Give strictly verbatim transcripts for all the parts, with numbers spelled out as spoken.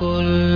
كل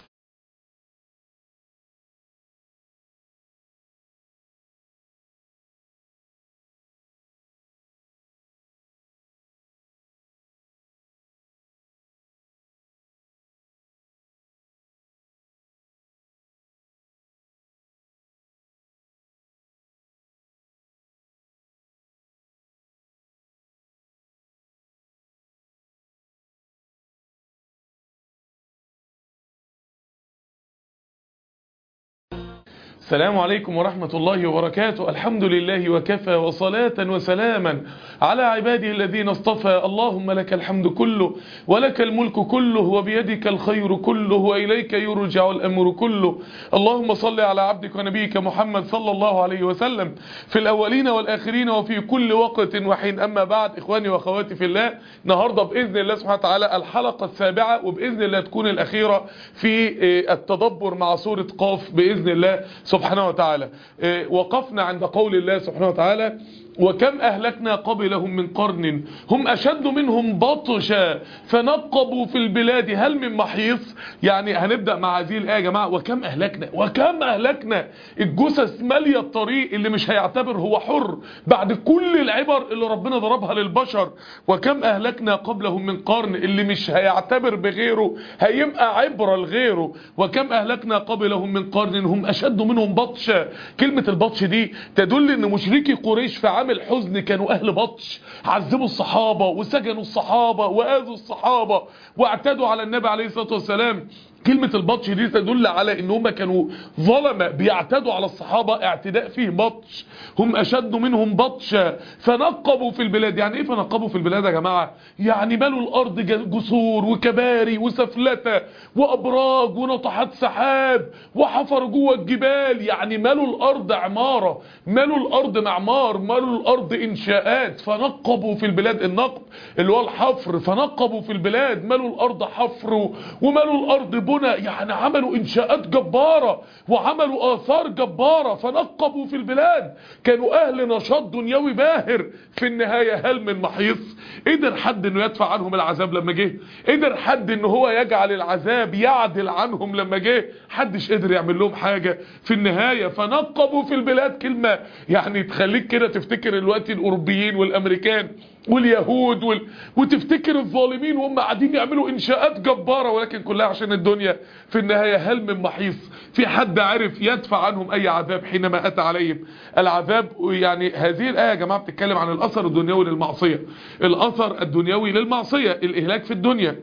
السلام عليكم ورحمة الله وبركاته. الحمد لله وكفى وصلاة وسلاما على عباده الذين اصطفى. اللهم لك الحمد كله ولك الملك كله وبيدك الخير كله وإليك يرجع الأمر كله. اللهم صل على عبدك ونبيك محمد صلى الله عليه وسلم في الأولين والآخرين وفي كل وقت وحين. أما بعد، إخواني وأخواتي في الله، النهاردة بإذن الله سبحانه وتعالى الحلقة السابعة، وبإذن الله تكون الأخيرة في التدبر مع سورة قاف بإذن الله سبحانه وتعالى. وقفنا عند قول الله سبحانه وتعالى: وكم أهلكنا قبلهم من قرن هم أشد منهم بطشا فنقبوا في البلاد هل من محيص. يعني هنبدأ مع هذه الآية يا جماعة. وكم أهلكنا، وكم أهلكنا، الجثث مالية الطريق، اللي مش هيعتبر هو حر بعد كل العبر اللي ربنا ضربها للبشر. وكم أهلكنا قبلهم من قرن، اللي مش هيعتبر بغيره هيبقى عبرة لغيره. وكم أهلكنا قبلهم من قرن هم أشد منهم بطشا. كلمة البطش دي تدل ان مشركي قريش في عام الحزن كانوا اهل بطش، عذبوا الصحابة وسجنوا الصحابة واذوا الصحابة واعتدوا على النبي عليه الصلاة والسلام. كلمة البطش دي تدل على ان هم كانوا ظلمة بيعتدوا على الصحابة اعتداء فيه بطش. هم اشد منهم بطشا فنقبوا في البلاد. يعني ايه فنقبوا في البلاد يا جماعة؟ يعني ملوا الارض جسور وكباري وسفلتة وابراج وناطحات سحاب وحفروا جوه الجبال. يعني ملوا الارض عمارة، ملوا الارض معمار، ملوا الارض انشاءات. فنقبوا في البلاد، النقب اللي هو الحفر. فنقبوا في البلاد، ملوا الارض حفر وملوا الارض بنى. يعني عملوا انشاءات جبارة وعملوا اثار جبارة. فنقبوا في البلاد، كانوا اهل نشاط دنيوي باهر. في النهاية هل من محيص؟ قدر حد انه يدفع عنهم العذاب لما جه؟ قدر حد انه هو يجعل العذاب يعدل عنهم لما جه؟ حدش قدر يعمل لهم حاجة في النهاية. فنقبوا في البلاد كلمة يعني تخليك كده تفتكر الوقت الاوروبيين والامريكان واليهود وال... وتفتكر الظالمين وهم قاعدين يعملوا انشاءات جبارة، ولكن كلها عشان الدنيا. في النهاية هل من محيص؟ في حد عرف يدفع عنهم اي عذاب حينما اتى عليهم العذاب؟ يعني هذه الآية يا جماعة بتتكلم عن الاثر الدنيوي للمعصية. الاثر الدنيوي للمعصية، الاهلاك في الدنيا.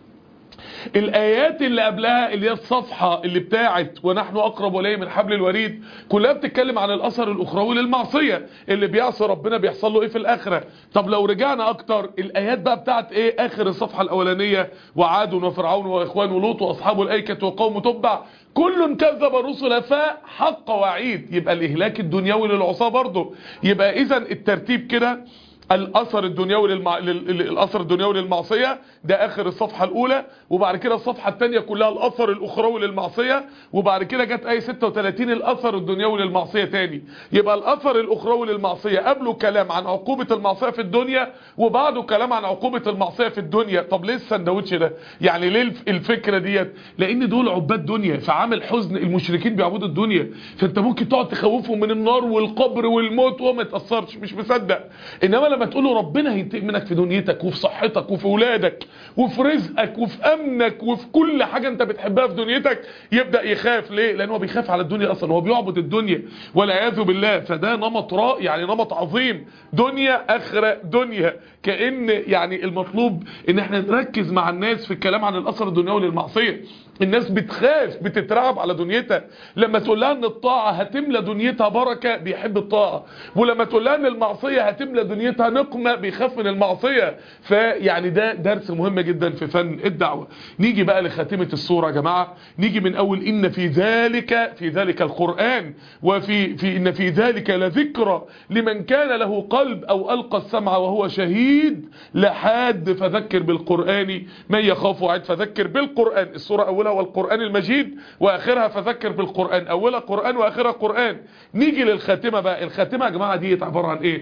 الايات اللي قبلها اللي هي الصفحة اللي بتاعت ونحن اقرب اليه من حبل الوريد كلها بتتكلم عن الاثر الاخروي للمعصية. اللي بيعصي ربنا بيحصل له ايه في الاخرة. طب لو رجعنا اكتر، الايات بقى بتاعت ايه؟ اخر الصفحة الاولانية: وعاد وفرعون واخوان لوط واصحاب الايكة وقوم تبع كل كذب الرسل فحق وعيد. يبقى الاهلاك الدنيوي للعصاة برضه. يبقى اذا الترتيب كده: الاثر الدنيوي للمع... الاثر الدنيوي للمعصيه ده اخر الصفحه الاولى، وبعد كده الصفحه الثانيه كلها الاثر الاخروي للمعصيه، وبعد كده جت ايه ستة وثلاثين الاثر الدنيوي للمعصيه تاني. يبقى الاثر الاخروي للمعصيه قبله كلام عن عقوبه المعصيه في الدنيا، وبعده كلام عن عقوبه المعصيه في الدنيا. طب ليه السندوتش ده؟ يعني ليه الفكره ديت؟ لان دول عباد دنيا. في عام الحزن المشركين بيعبدوا الدنيا، فانت ممكن تقعد تخوفهم من النار والقبر والموت وما يتاثرش، مش مصدق. انما لما تقول له ربنا هينتقم منك في دنيتك وفي صحتك وفي اولادك وفي رزقك وفي امنك وفي كل حاجة انت بتحبها في دنيتك، يبدأ يخاف. ليه؟ لانه هو بيخاف على الدنيا اصلا، هو بيعبد الدنيا والعياذ بالله. فده نمط رائع، يعني نمط عظيم. دنيا اخرة دنيا. كأن يعني المطلوب ان احنا نركز مع الناس في الكلام عن الاثر الدنيوي للمعصية. الناس بتخاف، بتترعب على دنيتها. لما تقول لها ان الطاعة هتملى دنيتها بركة بيحب الطاعة، ولما تقول لها ان المعصية هتملى دنيتها نقمة بيخاف من المعصية. فيعني ده درس مهم جدا في فن الدعوة. نيجي بقى لخاتمة السورة يا جماعة. نيجي من اول: ان في ذلك في ذلك القرآن وفي في ان في ذلك لذكرى لمن كان له قلب او القى السمع وهو شهيد لحد فذكر بالقرآن من يخاف وعيد. فذكر بالقرآن، السورة اولها والقرآن المجيد واخرها فذكر بالقرآن، اولها قرآن واخرها قرآن. نيجي للخاتمة بقى. الخاتمة يا جماعة دي عبارة عن ايه؟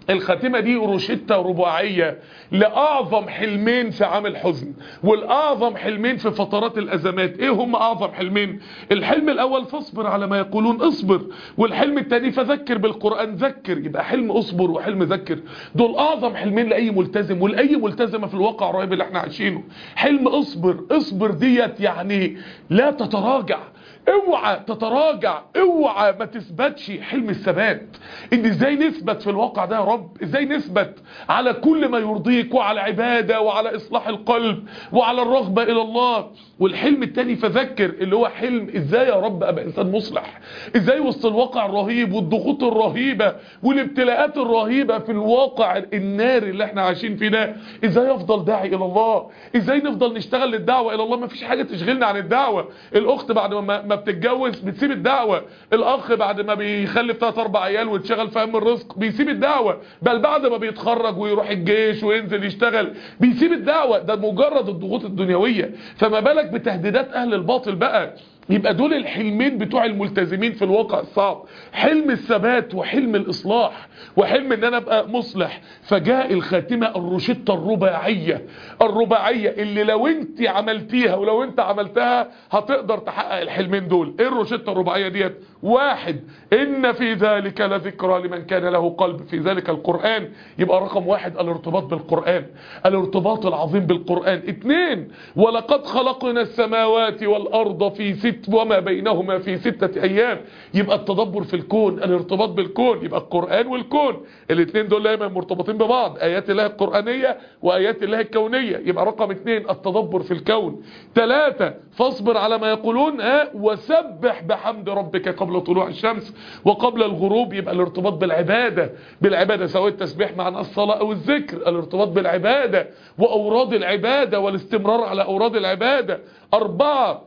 الخاتمة دي روشتة رباعية لأعظم حلمين في عام الحزن، والأعظم حلمين في فترات الأزمات. ايه هم أعظم حلمين؟ الحلم الأول فاصبر على ما يقولون اصبر، والحلم الثاني فذكر بالقرآن ذكر. يبقى حلم اصبر وحلم ذكر دول أعظم حلمين لأي ملتزم ولأي ملتزمة في الواقع الرهيب اللي احنا عايشينه. حلم اصبر، اصبر ديت يعني لا تتراجع، اوعى تتراجع، اوعى ما تثبتش. حلم الثبات، ان ازاي نثبت في الواقع ده يا رب، ازاي نثبت على كل ما يرضيك وعلى عبادة وعلى اصلاح القلب وعلى الرغبة الى الله. والحلم التاني فذكر اللي هو حلم ازاي يا رب ابقى انسان مصلح، ازاي وسط الواقع الرهيب والضغوط الرهيبة والابتلاءات الرهيبة في الواقع الناري اللي احنا عايشين فيه ده، ازاي افضل داعي الى الله، ازاي نفضل نشتغل للدعوة الى الله. ما فيش حاجة تشغلنا عن الدعوة. الاخت بعد ما ما بتتجوز بتسيب الدعوة، الاخ بعد ما بيخلف ثلاث اربع عيال ويتشغل في هم الرزق بيسيب الدعوة، بل بعد ما بيتخرج ويروح الجيش وينزل يشتغل بيسيب الدعوة. ده مجرد الضغوط الدنيوية، فما بالك بتهديدات اهل الباطل بقى. يبقى دول الحلمين بتوع الملتزمين في الواقع الصعب، حلم الثبات وحلم الاصلاح وحلم ان انا ابقى مصلح. فجاء الخاتمة الروشتة الرباعية، الرباعية اللي لو انت عملتيها ولو انت عملتها هتقدر تحقق الحلمين دول. ايه الروشتة الرباعية ديت؟ واحد، ان في ذلك لذكرى لمن كان له قلب، في ذلك القرآن. يبقى رقم واحد الارتباط بالقرآن، الارتباط العظيم بالقرآن. اتنين، ولقد خلقنا السماوات والارض في ست وما بينهما في ستة ايام. يبقى التدبر في الكون، الارتباط بالكون، يبقى القرآن والكون الاثنين دول دايما مرتبطين ببعض، ايات الله القرآنية وايات الله الكونية. يبقى رقم اثنين التدبر في الكون. ثلاثة، فاصبر على ما يقولون، ها وسبح بحمد ربك قبل طلوع الشمس وقبل الغروب. يبقى الارتباط بالعبادة، بالعبادة سواء التسبيح معنى الصلاة او الذكر، الارتباط بالعبادة واوراد العبادة والاستمرار على اوراد العبادة. أربعة،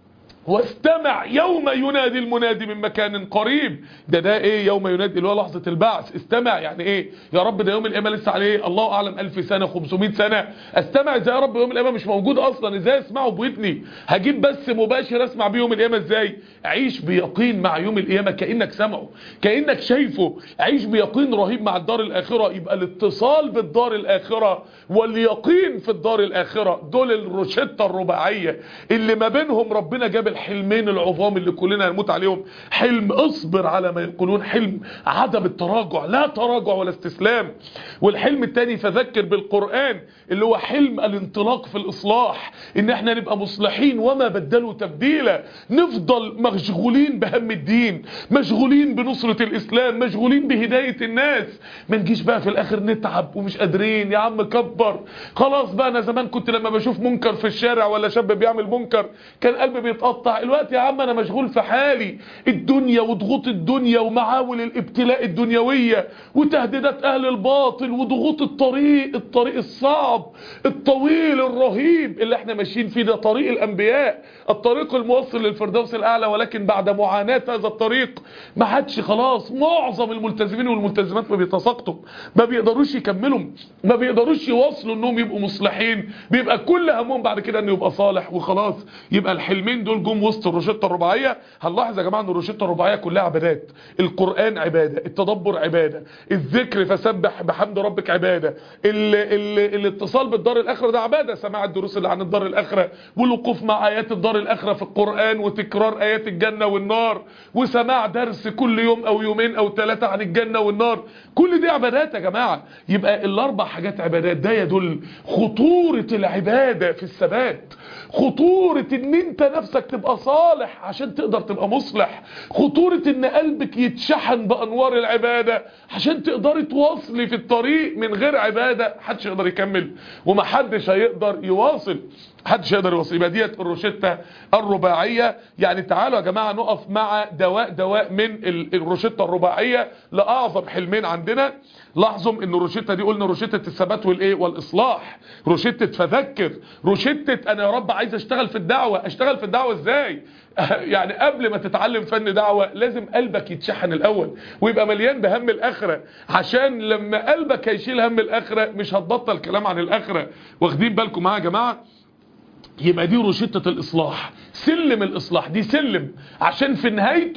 واستمع يوم ينادي المنادي من مكان قريب. ده ده ايه يوم ينادي؟ اللي هو لحظة البعث. استمع يعني ايه يا رب؟ ده يوم القيامة لسه عليه الله اعلم الف سنة خمسمائة سنة. استمع ازاي يا رب؟ يوم القيامة مش موجود اصلا، ازاي اسمعه بودني؟ هجيب بس مباشر اسمع بيه يوم القيامة ازاي؟ عيش بيقين مع يوم القيامة كأنك سمعه، كأنك شايفه. عيش بيقين رهيب مع الدار الاخرة. يبقى الاتصال بالدار الاخرة واليقين في الدار الاخرة دول الروشتة الرباعية اللي ما بينهم ربنا جاب الحلمين العظام اللي كلنا هنموت عليهم. حلم اصبر على ما يقولون، حلم عدم التراجع، لا تراجع ولا استسلام. والحلم الثاني فذكر بالقرآن اللي هو حلم الانطلاق في الاصلاح، ان احنا نبقى مصلحين وما بدلوا تبديلا، نفضل مشغولين بهم الدين، مشغولين بنصرة الاسلام، مشغولين بهداية الناس. ما نجيش بقى في الاخر نتعب ومش قادرين. يا عم كبر خلاص بقى. انا زمان كنت لما بشوف منكر في الشارع ولا شاب بيعمل منكر كان قلبي بيتقطع. الوقت يا عم انا مشغول في حالي، الدنيا وضغوط الدنيا ومعاول الابتلاء الدنيوية وتهديدات اهل الباطل وضغوط الطريق، الطريق الصعب الطويل الرهيب اللي احنا ماشيين فيه. ده طريق الانبياء، الطريق الموصل للفردوس الاعلى، ولكن بعد معاناة هذا الطريق ما حدش خلاص. معظم الملتزمين والملتزمات ما بيتساقطوا، ما بيقدروش يكملوا، ما بيقدروش يواصلوا انهم يبقوا مصلحين. بيبقى كل همهم بعد كده انه يبقى صالح وخلاص. يبقى الحلمين دول جم وسط الروشتة الرباعية. هنلاحظ يا جماعه ان الروشتة الرباعية كلها عبادات. القرآن عبادة، التدبر عبادة، الذكر فسبح بحمد ربك عبادة، ال ال الاتصال بالدار الاخرة ده عبادة، سماع الدروس اللي عن الدار الاخرة والوقوف مع ايات الدار الاخرة في القرآن وتكرار ايات الجنة والنار وسماع درس كل يوم او يومين او ثلاثة عن الجنة والنار. كل دي عبادات يا جماعة. يبقى الاربع حاجات عبادات. ده يدل خطورة العبادة في الثبات، خطورة ان انت نفسك تبقى صالح عشان تقدر تبقى مصلح، خطورة ان قلبك يتشحن بانوار العبادة عشان تقدر تواصلي في الطريق. من غير عبادة محدش يقدر يكمل ومحدش هيقدر يواصل، محدش يقدر يواصل. يبقى ديت الروشتة الرباعية. يعني تعالوا يا جماعة نقف مع دواء دواء من الروشتة الرباعية لأعظم حلمين عندنا. لاحظوا ان الروشتة دي قلنا روشتة الثبات والايه والاصلاح، روشتة فذكر، روشتة انا يا رب عايز اشتغل في الدعوة. اشتغل في الدعوة ازاي؟ يعني قبل ما تتعلم فن دعوة لازم قلبك يتشحن الاول ويبقى مليان بهم الاخرة، عشان لما قلبك هيشيل هم الاخرة مش هتبطل كلام عن الاخرة. واخدين بالكم معايا يا جماعة؟ يبقى دي روشتة الاصلاح، سلم الاصلاح. دي سلم عشان في نهايته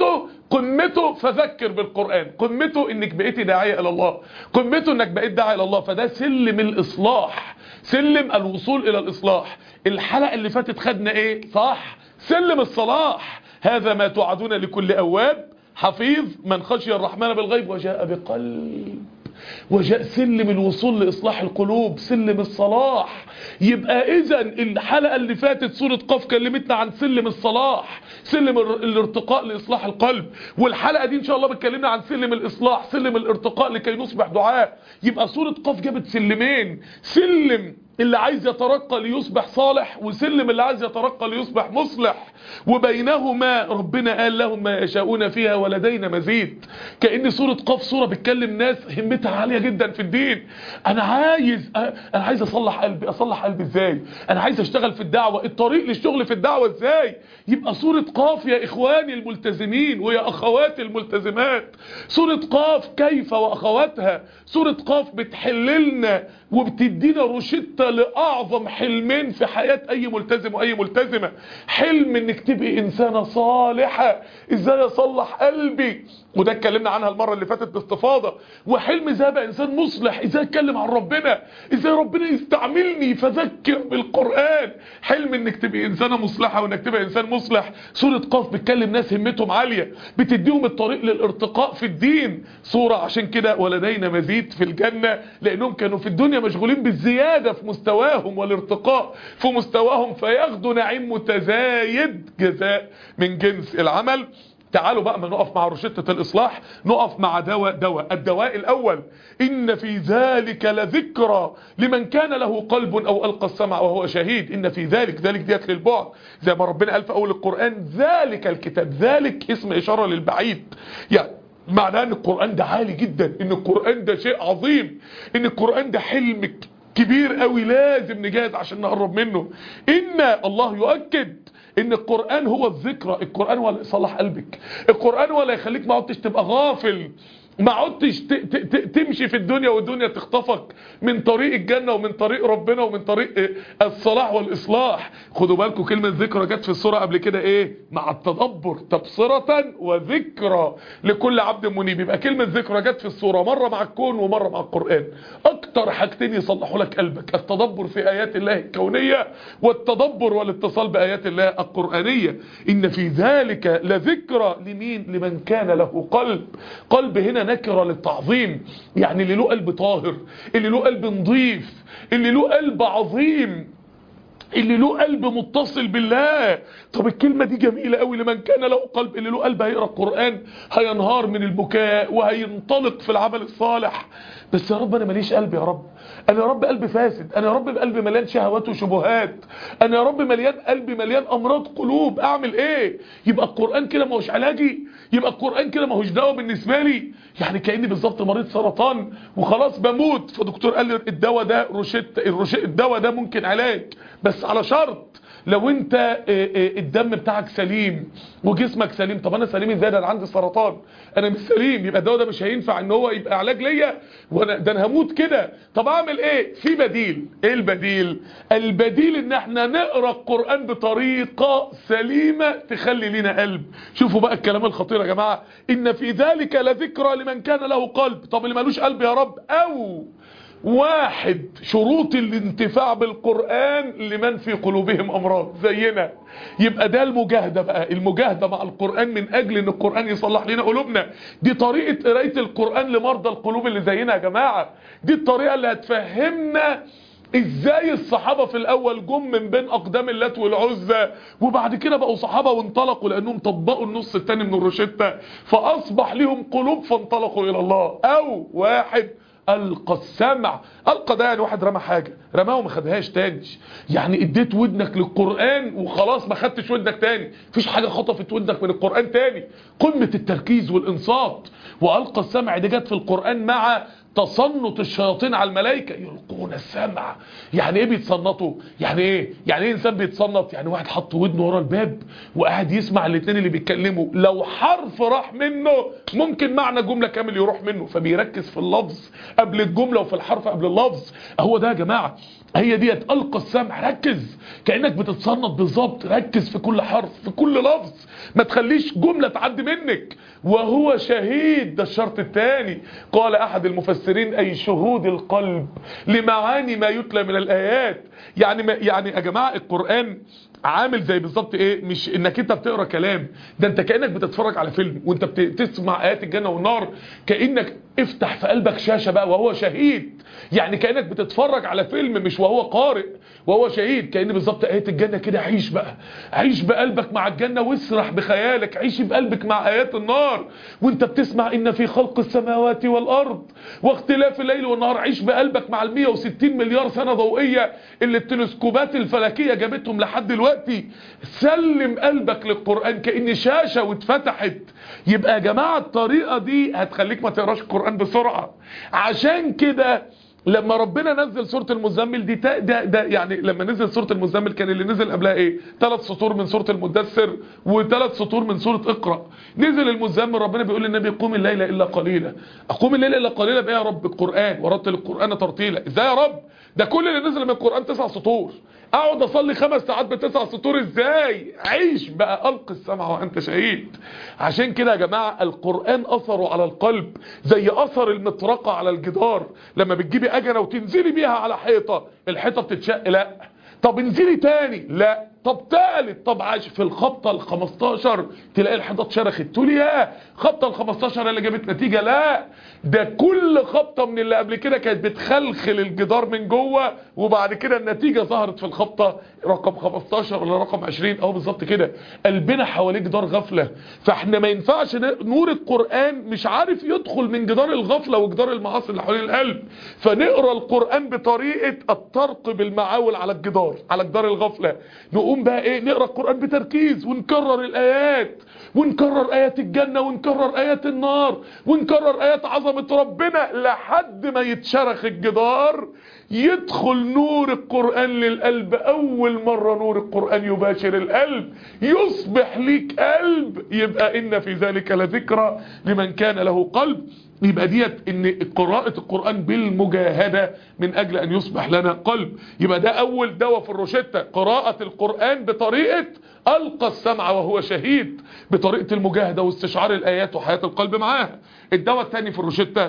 قمته فذكر بالقرآن، قمته انك بقيتي داعية الى الله، قمته انك بقيت داعية الى الله. فده سلم الاصلاح، سلم الوصول الى الاصلاح. الحلقة اللي فاتت خدنا ايه؟ صح، سلم الصلاح. هذا ما توعدون لكل اواب حفيظ من خشي الرحمن بالغيب وجاء بقلب. وجاء سلم الوصول لإصلاح القلوب، سلم الصلاح. يبقى إذن الحلقة اللي فاتت سورة قاف كلمتنا عن سلم الصلاح، سلم الارتقاء لإصلاح القلب. والحلقة دي إن شاء الله بتكلمنا عن سلم الإصلاح، سلم الارتقاء لكي نصبح دعاء. يبقى سورة قاف جابت سلمين، سلم اللي عايز يترقى ليصبح صالح، وسلم اللي عايز يترقى ليصبح مصلح. وبينهما ربنا قال لهم ما يشاءون فيها ولدينا مزيد. كأن سورة قاف سورة بتكلم ناس همتها عالية جدا في الدين. انا عايز انا عايز اصلح قلبي، اصلح قلبي ازاي؟ انا عايز اشتغل في الدعوة، الطريق للشغل في الدعوة ازاي؟ يبقى سورة قاف يا اخواني الملتزمين ويا اخواتي الملتزمات، سورة قاف كيف واخواتها، سورة قاف بتحللنا وبتدينا روشتة لأعظم حلمين في حياة أي ملتزم وأي ملتزمة. حلم إنك تبقي إنسانة صالحة، إزاي أصلح قلبي، وده اتكلمنا عنها المرة اللي فاتت باستفاضة. وحلم إزاي أبقى إنسان مصلح، إزاي أتكلم عن ربنا، إزاي ربنا يستعملني فذكر بالقرآن. حلم إنك تبقي إنسانة مصلحة وإنك تبقى إنسان مصلح. سورة قاف بتكلم ناس همتهم عالية، بتديهم الطريق للارتقاء في الدين. سورة عشان كده ولدينا مزيد في الجنة، لأنهم كانوا في الدنيا مشغولين بالزيادة في مستواهم والارتقاء في مستواهم، فياخدوا نعيم متزايد جزاء من جنس العمل. تعالوا بقى ما نقف مع روشتة الإصلاح، نقف مع دواء دواء الدواء الأول: إن في ذلك لذكرى لمن كان له قلب أو ألقى السمع وهو شهيد. إن في ذلك، ذلك ديت للبعد، زي ما ربنا قال في أول القرآن ذلك الكتاب، ذلك اسم إشارة للبعيد. يعني معناه ان القرآن ده عالي جدا، ان القرآن ده شيء عظيم، ان القرآن ده حلم كبير قوي لازم نجاهد عشان نقرب منه. ان الله يؤكد ان القرآن هو الذكرى، القرآن ولا يصلح قلبك، القرآن ولا يخليك ما عدتش تبقى غافل، ما عدتش تمشي في الدنيا والدنيا تخطفك من طريق الجنة ومن طريق ربنا ومن طريق الصلاح والإصلاح. خدوا بالكم كلمة ذكرى جت في السورة قبل كده ايه؟ مع التدبر، تبصرة وذكرى لكل عبد منيب. يبقى كلمة ذكرى جت في السورة مرة مع الكون ومرة مع القرآن. اكتر حاجتين يصلحوا لك قلبك: التدبر في آيات الله الكونية، والتدبر والاتصال بآيات الله القرآنية. إن في ذلك لذكرى لمين؟ لمن كان له قلب. قلب هنا نكرة للتعظيم، يعني اللي له قلب طاهر، اللي له قلب نظيف، اللي له قلب عظيم، اللي له قلب متصل بالله. طب الكلمة دي جميلة قوي، لمن كان له قلب. اللي له قلب هيقرأ القرآن هينهار من البكاء وهينطلق في العمل الصالح. بس يا رب انا ماليش قلب، يا رب انا يا رب قلبي فاسد، انا يا رب قلبي مليان شهوات وشبهات، انا يا رب مليان قلبي مليان امراض قلوب، اعمل ايه؟ يبقى القرآن كده ما هوش علاجي، يبقى القرآن كده ما هوش دواء بالنسبة لي. يعني كأني بالظبط مريض سرطان وخلاص بموت، فدكتور قال لي الدواء ده روشت، الدواء ده ممكن علاج بس على شرط لو انت الدم بتاعك سليم وجسمك سليم. طب انا سليم ازاي؟ ده انا عندي سرطان، انا مش سليم، يبقى الدواء ده مش هينفع ان هو يبقى علاج ليا، وانا ده انا هموت كده. طب اعمل ايه؟ في بديل. ايه البديل؟ البديل ان احنا نقرا القرآن بطريقه سليمه تخلي لنا قلب. شوفوا بقى الكلام الخطير يا جماعه: ان في ذلك لذكرى لمن كان له قلب. طب اللي مالوش قلب يا رب، او واحد شروط الانتفاع بالقرآن لمن في قلوبهم أمراض زينا. يبقى ده المجاهدة بقى، المجاهدة مع القرآن من أجل أن القرآن يصلح لنا قلوبنا. دي طريقة قراية القرآن لمرضى القلوب اللي زينا يا جماعة. دي الطريقة اللي هتفهمنا ازاي الصحابة في الاول جم من بين اقدام اللات والعزى وبعد كده بقوا صحابة وانطلقوا لانهم طبقوا النص التاني من الروشتة فاصبح لهم قلوب فانطلقوا الى الله. او واحد ألقى السمع. ألقى ده يعني واحد رمى حاجة، رماه وما خدهاش تاني. يعني اديت ودنك للقرآن وخلاص ما خدتش ودنك تاني، مفيش حاجة خطفت ودنك من القرآن تاني. قمة التركيز والإنصات. وألقى السمع دي جت في القرآن مع تصنط الشياطين على الملائكة، يلقون السمع. يعني ايه بيتصنطوا؟ يعني ايه يعني ايه انسان بيتصنط؟ يعني واحد حط ودنه ورا الباب وقاعد يسمع الاثنين اللي بيتكلموا، لو حرف راح منه ممكن معنى جملة كامل يروح منه، فبيركز في اللفظ قبل الجملة وفي الحرف قبل اللفظ. هو ده يا جماعة، هي ديت ألقى السمع. ركز كأنك بتتصنط بالظبط، ركز في كل حرف في كل لفظ، ما تخليش جملة تعدي منك. وهو شهيد، ده الشرط الثاني. قال أحد المفسرين أي شهود القلب لمعاني ما يتلى من الآيات. يعني ما يعني يا جماعة القرآن عامل زي بالظبط ايه، مش انك انت بتقرا كلام، ده انت كانك بتتفرج على فيلم وانت بتسمع ايات الجنه والنار، كانك افتح في قلبك شاشه بقى وهو شهيد. يعني كانك بتتفرج على فيلم مش وهو قارئ، وهو شهيد. كأن بالظبط ايات الجنه كده، عيش بقى، عيش بقلبك مع الجنه واسرح بخيالك، عيش بقلبك مع ايات النار وانت بتسمع ان في خلق السماوات والارض واختلاف الليل والنهار. عيش بقلبك مع ال مية وستين مليار سنه ضوئيه اللي التلسكوبات الفلكيه جابتهم لحد دلوقتي. سلم قلبك للقرآن كأن شاشة واتفتحت. يبقى يا جماعة الطريقة دي هتخليك ما تقراش القرآن بسرعة. عشان كده لما ربنا نزل سورة المزمل دي، ده, ده يعني لما نزل سورة المزمل كان اللي نزل قبلها ايه؟ ثلاث سطور من سورة المدثر وثلاث سطور من سورة اقرأ. نزل المزمل ربنا بيقول للنبي قوم الليل الا قليلا. اقوم الليل الا قليلا بايه يا رب؟ القرآن، ورتل القرآن ترتيلا. ازاي يا رب؟ ده كل اللي نزل من القرآن تسع سطور، اقعد اصلي خمس ساعات بتسع سطور ازاي؟ عيش بقى، القي السمع وانت شهيد. عشان كده يا جماعه القران اثره على القلب زي اثر المطرقه على الجدار. لما بتجيبي اجنه وتنزلي بيها على حيطه، الحيطه بتتشق؟ لا. طب انزلي تاني؟ لا. طب تالت؟ طب عاش في الخبطه ال خمستاشر تلاقي الحيطه اتشرخت، تقولي يا خبطه ال خمستاشر اللي جابت نتيجه؟ لا، ده كل خبطه من اللي قبل كده كانت بتخلخل الجدار من جوه، وبعد كده النتيجه ظهرت في الخبطه رقم خمستاشر ولا رقم عشرين. اهو بالظبط كده، قلبنا حواليه جدار غفله، فاحنا ما ينفعش نور القران مش عارف يدخل من جدار الغفله وجدار المعاصي اللي حوالين القلب. فنقرا القران بطريقه الطرق بالمعاول على الجدار، على جدار الغفله. نقوم بقى ايه؟ نقرا القران بتركيز ونكرر الايات، ونكرر ايات الجنه ونكرر ايات النار ونكرر ايات عظمه ربنا لحد ما يتشرخ الجدار، يدخل نور القران للقلب. اول مره نور القران يباشر القلب يصبح ليك قلب، يبقى ان في ذلك لذكرى لمن كان له قلب. يبقى ديت ان قراءة القرآن بالمجاهدة من اجل ان يصبح لنا قلب. يبقى ده اول دواء في الروشتة، قراءة القرآن بطريقة القى السمع وهو شهيد، بطريقة المجاهدة واستشعار الايات وحياة القلب معاها. الدواء الثاني في الروشتة،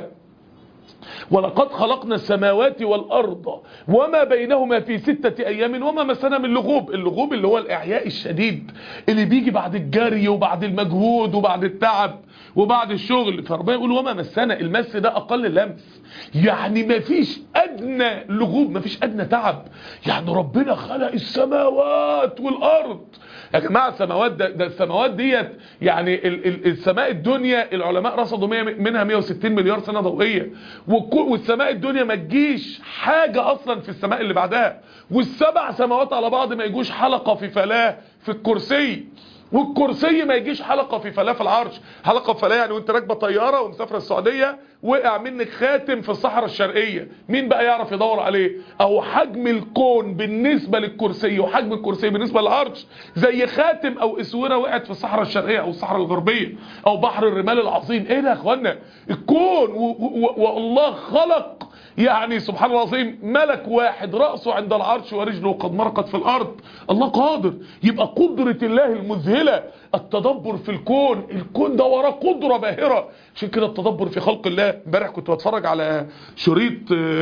ولقد خلقنا السماوات والأرض وما بينهما في ستة أيام وما مسنا من لغوب. اللغوب اللي هو الإعياء الشديد اللي بيجي بعد الجري وبعد المجهود وبعد التعب وبعد الشغل. فربنا يقول وما مسنا، المس ده أقل لمس، يعني ما فيش أدنى لغوب، ما فيش أدنى تعب. يعني ربنا خلق السماوات والأرض يا جماعة. السماوات ده, ده السماوات ديت يعني ال ال السماء الدنيا العلماء رصدوا منها مية وستين مليار سنة ضوئية، والسماء الدنيا ما تجيش حاجة اصلا في السماء اللي بعدها، والسبع سماوات على بعض ما يجوش حلقة في فلاة في الكرسي، والكرسي ما يجيش حلقة في فلاة في العرش. حلقة في فلاة يعني وانت راكبه طيارة ومسافرة السعودية وقع منك خاتم في الصحراء الشرقية، مين بقى يعرف يدور عليه؟ او حجم الكون بالنسبة للكرسي وحجم الكرسي بالنسبة للعرش زي خاتم او اسورة وقعت في الصحراء الشرقية او الصحراء الغربية او بحر الرمال العظيم. ايه ده يا اخوانا؟ الكون والله خلق يعني سبحان الله العظيم ملك واحد رأسه عند العرش ورجله قد مرقت في الأرض. الله قادر. يبقى قدرة الله المذهلة، التدبر في الكون، الكون ده وراه قدرة باهرة. عشان كده التدبر في خلق الله. امبارح كنت بتفرج على شريط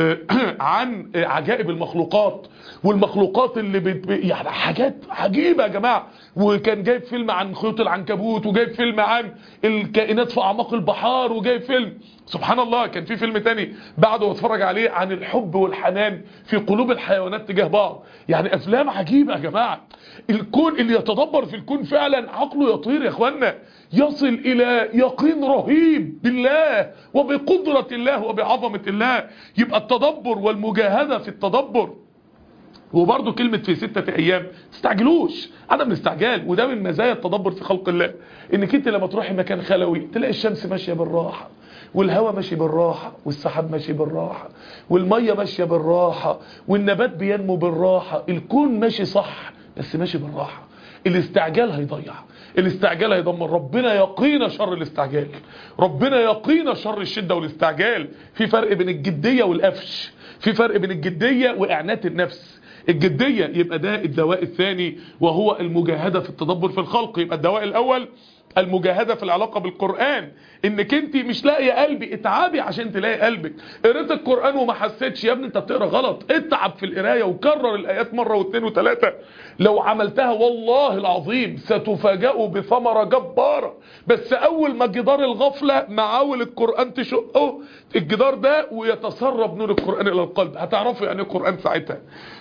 عن عجائب المخلوقات والمخلوقات اللي بت... يعني حاجات عجيبة يا جماعة. وكان جايب فيلم عن خيوط العنكبوت، وجايب فيلم عن الكائنات في أعماق البحار، وجايب فيلم سبحان الله كان في فيلم تاني بعده بتفرج عليه عن الحب والحنان في قلوب الحيوانات تجاه بعض. يعني افلام عجيبة يا جماعة. الكون اللي يتدبر في الكون فعلا عقله يطير يا اخوانا، يصل الى يقين رهيب بالله وبقدرة الله وبعظمة الله. يبقى التدبر والمجاهدة في التدبر. وبرضه كلمة في ستة ايام تستعجلوش، عدم الاستعجال، وده من مزايا التدبر في خلق الله. انك انت لما تروحي مكان خلوي تلاقي الشمس ماشية بالراحة والهواء ماشي بالراحة، والسحاب ماشي بالراحة، والمية ماشية بالراحة، والنبات بينمو بالراحة، الكون ماشي صح بس ماشي بالراحة. الاستعجال هيضيع، الاستعجال هيدمر. ربنا يقينا شر الاستعجال، ربنا يقينا شر الشدة والاستعجال. في فرق بين الجدية والقفش، في فرق بين الجدية وإعنات النفس. الجدية يبقى ده الدواء الثاني، وهو المجاهدة في التدبر في الخلق. يبقى الدواء الأول المجاهدة في العلاقة بالقرآن، انك انت مش لاقي قلبي، اتعبي عشان تلاقي قلبك. قريت القرآن وما حسيتش، يا ابني انت بتقرا غلط. اتعب في القراية وكرر الآيات مرة واثنين وثلاثة. لو عملتها والله العظيم ستفاجئوا بثمرة جبارة. بس اول ما جدار الغفلة معاول القرآن تشقه الجدار ده ويتسرب نور القرآن الى القلب، هتعرفوا يعني ايه القرآن ساعتها.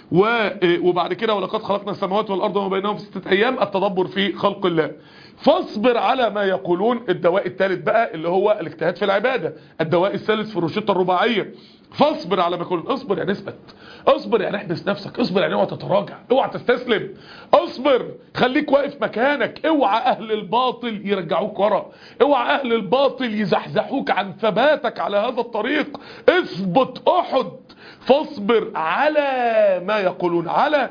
وبعد كده ولقد خلقنا السماوات والارض وما بينهم في ستة ايام، التدبر في خلق الله. فاصبر على ما يقولون، الدواء الثالث بقى اللي هو الاجتهاد في العبادة. الدواء الثالث في الروشتة الرباعية. فاصبر على ما يقولون. اصبر يعني اثبت، اصبر يعني احبس نفسك، اصبر يعني اوعى تتراجع، اوعى تستسلم، اصبر خليك واقف مكانك، اوعى اهل الباطل يرجعوك ورا، اوعى اهل الباطل يزحزحوك عن ثباتك على هذا الطريق. اثبت احد. فاصبر على ما يقولون. على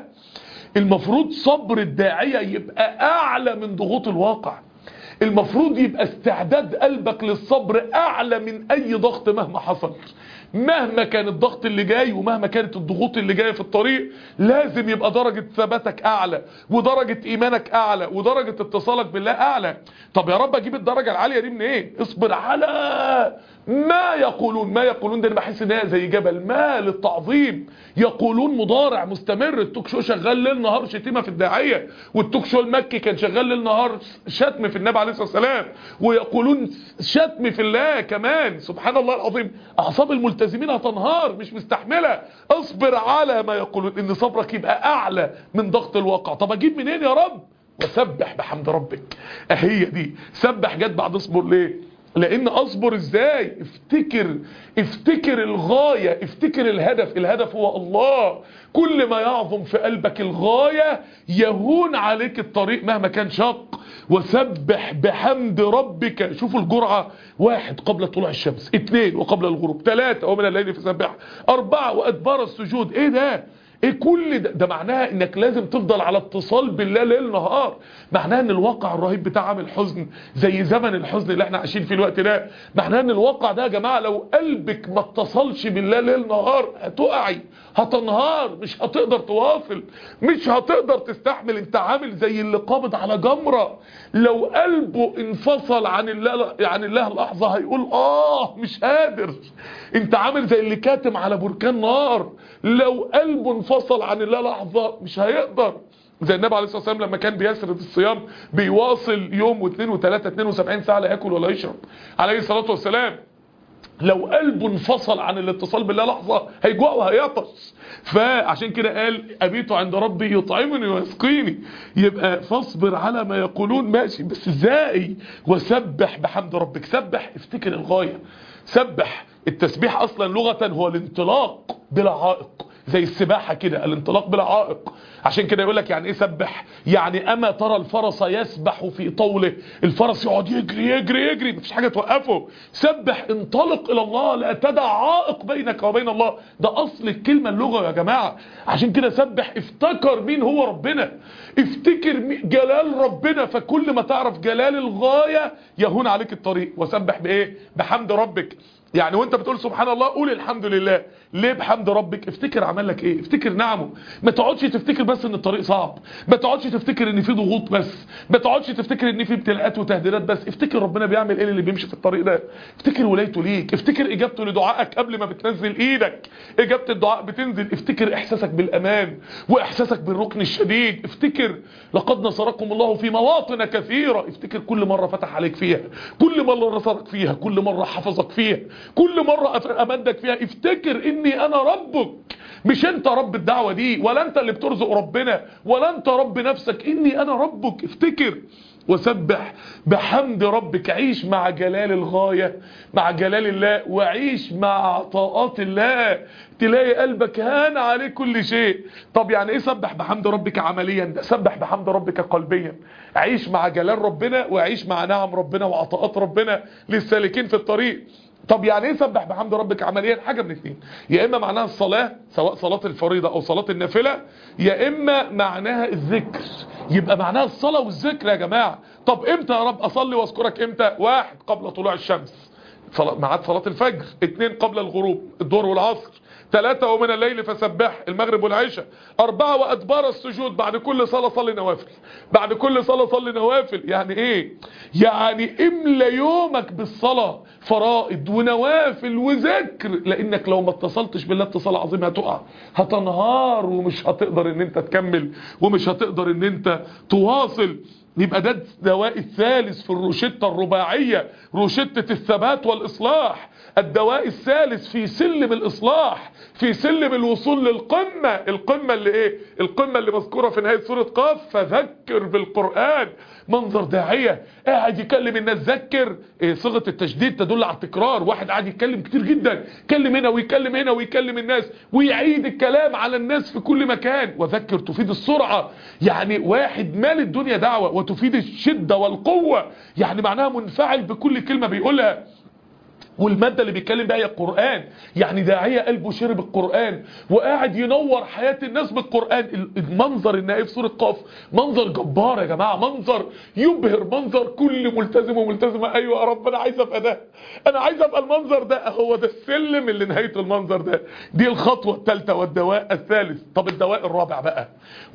المفروض صبر الداعية يبقى اعلى من ضغوط الواقع، المفروض يبقى استعداد قلبك للصبر اعلى من اي ضغط مهما حصل. مهما كان الضغط اللي جاي ومهما كانت الضغوط اللي جايه في الطريق، لازم يبقى درجة ثباتك اعلى، ودرجة ايمانك اعلى، ودرجة اتصالك بالله اعلى. طب يا رب اجيب الدرجة العالية دي منين؟ ايه؟ اصبر على ما يقولون. ما يقولون ده انا بحس ان هي زي جبل، ما للتعظيم. يقولون مضارع مستمر. التوك شو شغال ليل نهار شتيمه في الداعيه، والتوك شو المكي كان شغال ليل نهار شتم في النبي عليه الصلاه والسلام، ويقولون شتم في الله كمان. سبحان الله العظيم، اعصاب الملتزمين هتنهار، مش مستحمله. اصبر على ما يقولون، ان صبرك يبقى اعلى من ضغط الواقع. طب اجيب منين يا رب؟ وسبح بحمد ربك. اهي دي سبح جت بعد اصبر. ليه؟ لان اصبر ازاي؟ افتكر افتكر الغاية، افتكر الهدف. الهدف هو الله. كل ما يعظم في قلبك الغاية يهون عليك الطريق مهما كان شاق. وسبح بحمد ربك. شوفوا الجرعة: واحد قبل طلوع الشمس، اثنين وقبل الغروب، ثلاثة ومن الليل فسبح، أربعة وأدبار السجود. ايه ده؟ ايه كل ده؟ ده معناها انك لازم تفضل على اتصال بالله ليل نهار. معناها ان الواقع الرهيب بتاع عامل حزن زي زمن الحزن اللي احنا عايشين فيه الوقت ده. معناها ان الواقع ده يا جماعة لو قلبك ما اتصلش بالله ليل نهار هتقعي، هتنهار، مش هتقدر تواصل، مش هتقدر تستحمل. انت عامل زي اللي قابض على جمرة، لو قلبه انفصل عن الله عن الله لحظة هيقول اه مش قادر. انت عامل زي اللي كاتم على بركان نار، لو قلبه انفصل عن الله لحظة مش هيقدر. زي النبي عليه الصلاة والسلام لما كان بيسرد الصيام بيواصل يوم واثنين وثلاثة اتنين وسبعين ساعة لا ياكل ولا يشرب عليه الصلاة والسلام. لو قلبه انفصل عن الاتصال بالله لحظة هيجوع وهيعطش. فعشان كده قال أبيت عند ربي يطعمني ويسقيني. يبقى فاصبر على ما يقولون، ماشي، بس ازاي؟ وسبح بحمد ربك. سبح، افتكر الغاية. سبح. التسبيح اصلا لغة هو الانطلاق بلا عائق، زي السباحة كده، الانطلاق بلا عائق. عشان كده يقول لك يعني ايه سبح؟ يعني اما ترى الفرس يسبح في طوله، الفرس يقعد يجري يجري يجري مفيش حاجة توقفه. سبح، انطلق الى الله، لا تدع عائق بينك وبين الله. ده اصل الكلمة اللغة يا جماعة. عشان كده سبح، افتكر مين هو ربنا، افتكر جلال ربنا، فكل ما تعرف جلال الغاية يهون عليك الطريق. وسبح بايه؟ بحمد ربك. يعني وانت بتقول سبحان الله قول الحمد لله. ليه بحمد ربك؟ افتكر عمل لك ايه، افتكر نعمه. ما تقعدش تفتكر بس ان الطريق صعب، ما تقعدش تفتكر ان في ضغوط بس، ما تقعدش تفتكر ان في ابتلاءات وتهديدات بس. افتكر ربنا بيعمل ايه اللي بيمشي في الطريق ده، افتكر ولايته ليك، افتكر اجابته لدعائك قبل ما بتنزل ايدك، اجابه الدعاء بتنزل. افتكر احساسك بالامان واحساسك بالركن الشديد. افتكر لقد نصركم الله في مواطن كثيره. افتكر كل مره فتح عليك فيها، كل مره نصرك فيها، كل مره حفظك فيها، كل مرة امدك فيها. افتكر اني انا ربك، مش انت رب الدعوة دي، ولا انت اللي بترزق ربنا، ولا انت رب نفسك، اني انا ربك. افتكر. وسبح بحمد ربك. عيش مع جلال الغاية، مع جلال الله، وعيش مع عطاءات الله، تلاقي قلبك هان عليه كل شيء. طب يعني ايه سبح بحمد ربك عمليا؟ ده سبح بحمد ربك قلبيا. عيش مع جلال ربنا، وعيش مع نعم ربنا وعطاءات ربنا للسالكين في الطريق. طب يعني ايه سبح بحمد ربك عمليا؟ حاجه من اتنين، يا اما معناها الصلاه سواء صلاه الفريضه او صلاه النافله، يا اما معناها الذكر. يبقى معناها الصلاه والذكر يا جماعه. طب امتى يا رب اصلي واذكرك؟ امتى؟ واحد قبل طلوع الشمس ميعاد صلاه الفجر، اتنين قبل الغروب الظهر والعصر، ثلاثة ومن الليل فسبح المغرب والعشاء، أربعة وأدبار السجود، بعد كل صلاة صلي نوافل، بعد كل صلاة صلي نوافل. يعني إيه؟ يعني املى يومك بالصلاة، فرائض ونوافل وذكر، لأنك لو ما اتصلتش بالله اتصال عظيم هتقع، هتنهار ومش هتقدر إن أنت تكمل ومش هتقدر إن أنت تواصل. يبقى ده الدواء الثالث في الروشتة الرباعية، روشتة الثبات والإصلاح. الدواء الثالث في سلم الإصلاح، في سلم الوصول للقمة. القمة اللي ايه؟ القمة اللي مذكورة في نهاية سورة قاف، فذكر بالقرآن. منظر داعية قاعد يكلم الناس، ذكر. إيه صيغة التشديد تدل على التكرار، واحد قاعد يتكلم كتير جدا، يكلم هنا ويكلم هنا ويكلم الناس ويعيد الكلام على الناس في كل مكان. وذكر تفيد السرعة، يعني واحد مال الدنيا دعوة، وتفيد الشدة والقوة، يعني معناها منفعل بكل كلمة بيقولها. والمادة اللي بيتكلم بها هي القرآن، يعني داعية قلبه شرب القرآن وقاعد ينور حياة الناس بالقرآن. المنظر النهائي في سورة قاف منظر جبار يا جماعة، منظر يبهر، منظر كل ملتزم وملتزمة ايوه يا رب انا عايز ابقى ده، انا عايز ابقى المنظر ده. هو ده السلم اللي نهاية المنظر ده، دي الخطوة الثالثة والدواء الثالث. طب الدواء الرابع بقى،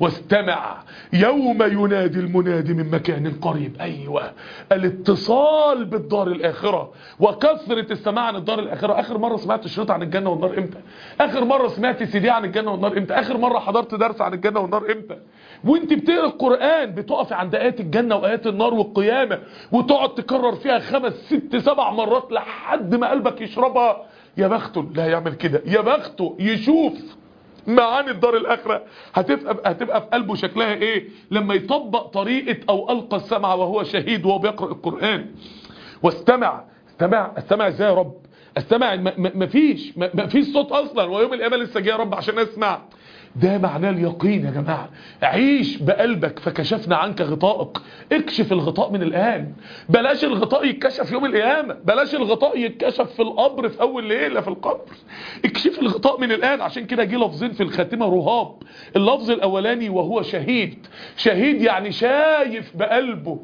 واستمع يوم ينادي المنادي من مكان قريب. ايوه، الاتصال بالدار الاخرة وكثرة السماع عن الدار الاخره. اخر مره سمعت شريط عن الجنه والنار امتى؟ اخر مره سمعت سي دي عن الجنه والنار امتى؟ اخر مره حضرت درس عن الجنه والنار امتى؟ وانت بتقرا القران بتقف عند ايات الجنه وايات النار والقيامه وتقعد تكرر فيها خمس ست سبع مرات لحد ما قلبك يشربها. يا بخته لا يعمل كده، يا بخته يشوف معاني الدار الاخره هتبقى هتبقى في قلبه شكلها ايه لما يطبق طريقه او القى السمع وهو شهيد وهو بيقرا القران. واستمع. استمع استمع ازاي يا رب؟ استمع مفيش مفيش صوت اصلا، ويوم القيامه لسه جاي يا رب عشان اسمع. ده معناه اليقين يا جماعه. عيش بقلبك فكشفنا عنك غطائك. اكشف الغطاء من الان، بلاش الغطاء يتكشف يوم القيامه، بلاش الغطاء يتكشف في القبر في اول ليله في القبر. اكشف الغطاء من الان. عشان كده جه لفظين في الخاتمه رهاب. اللفظ الاولاني وهو شهيد، شهيد يعني شايف بقلبه،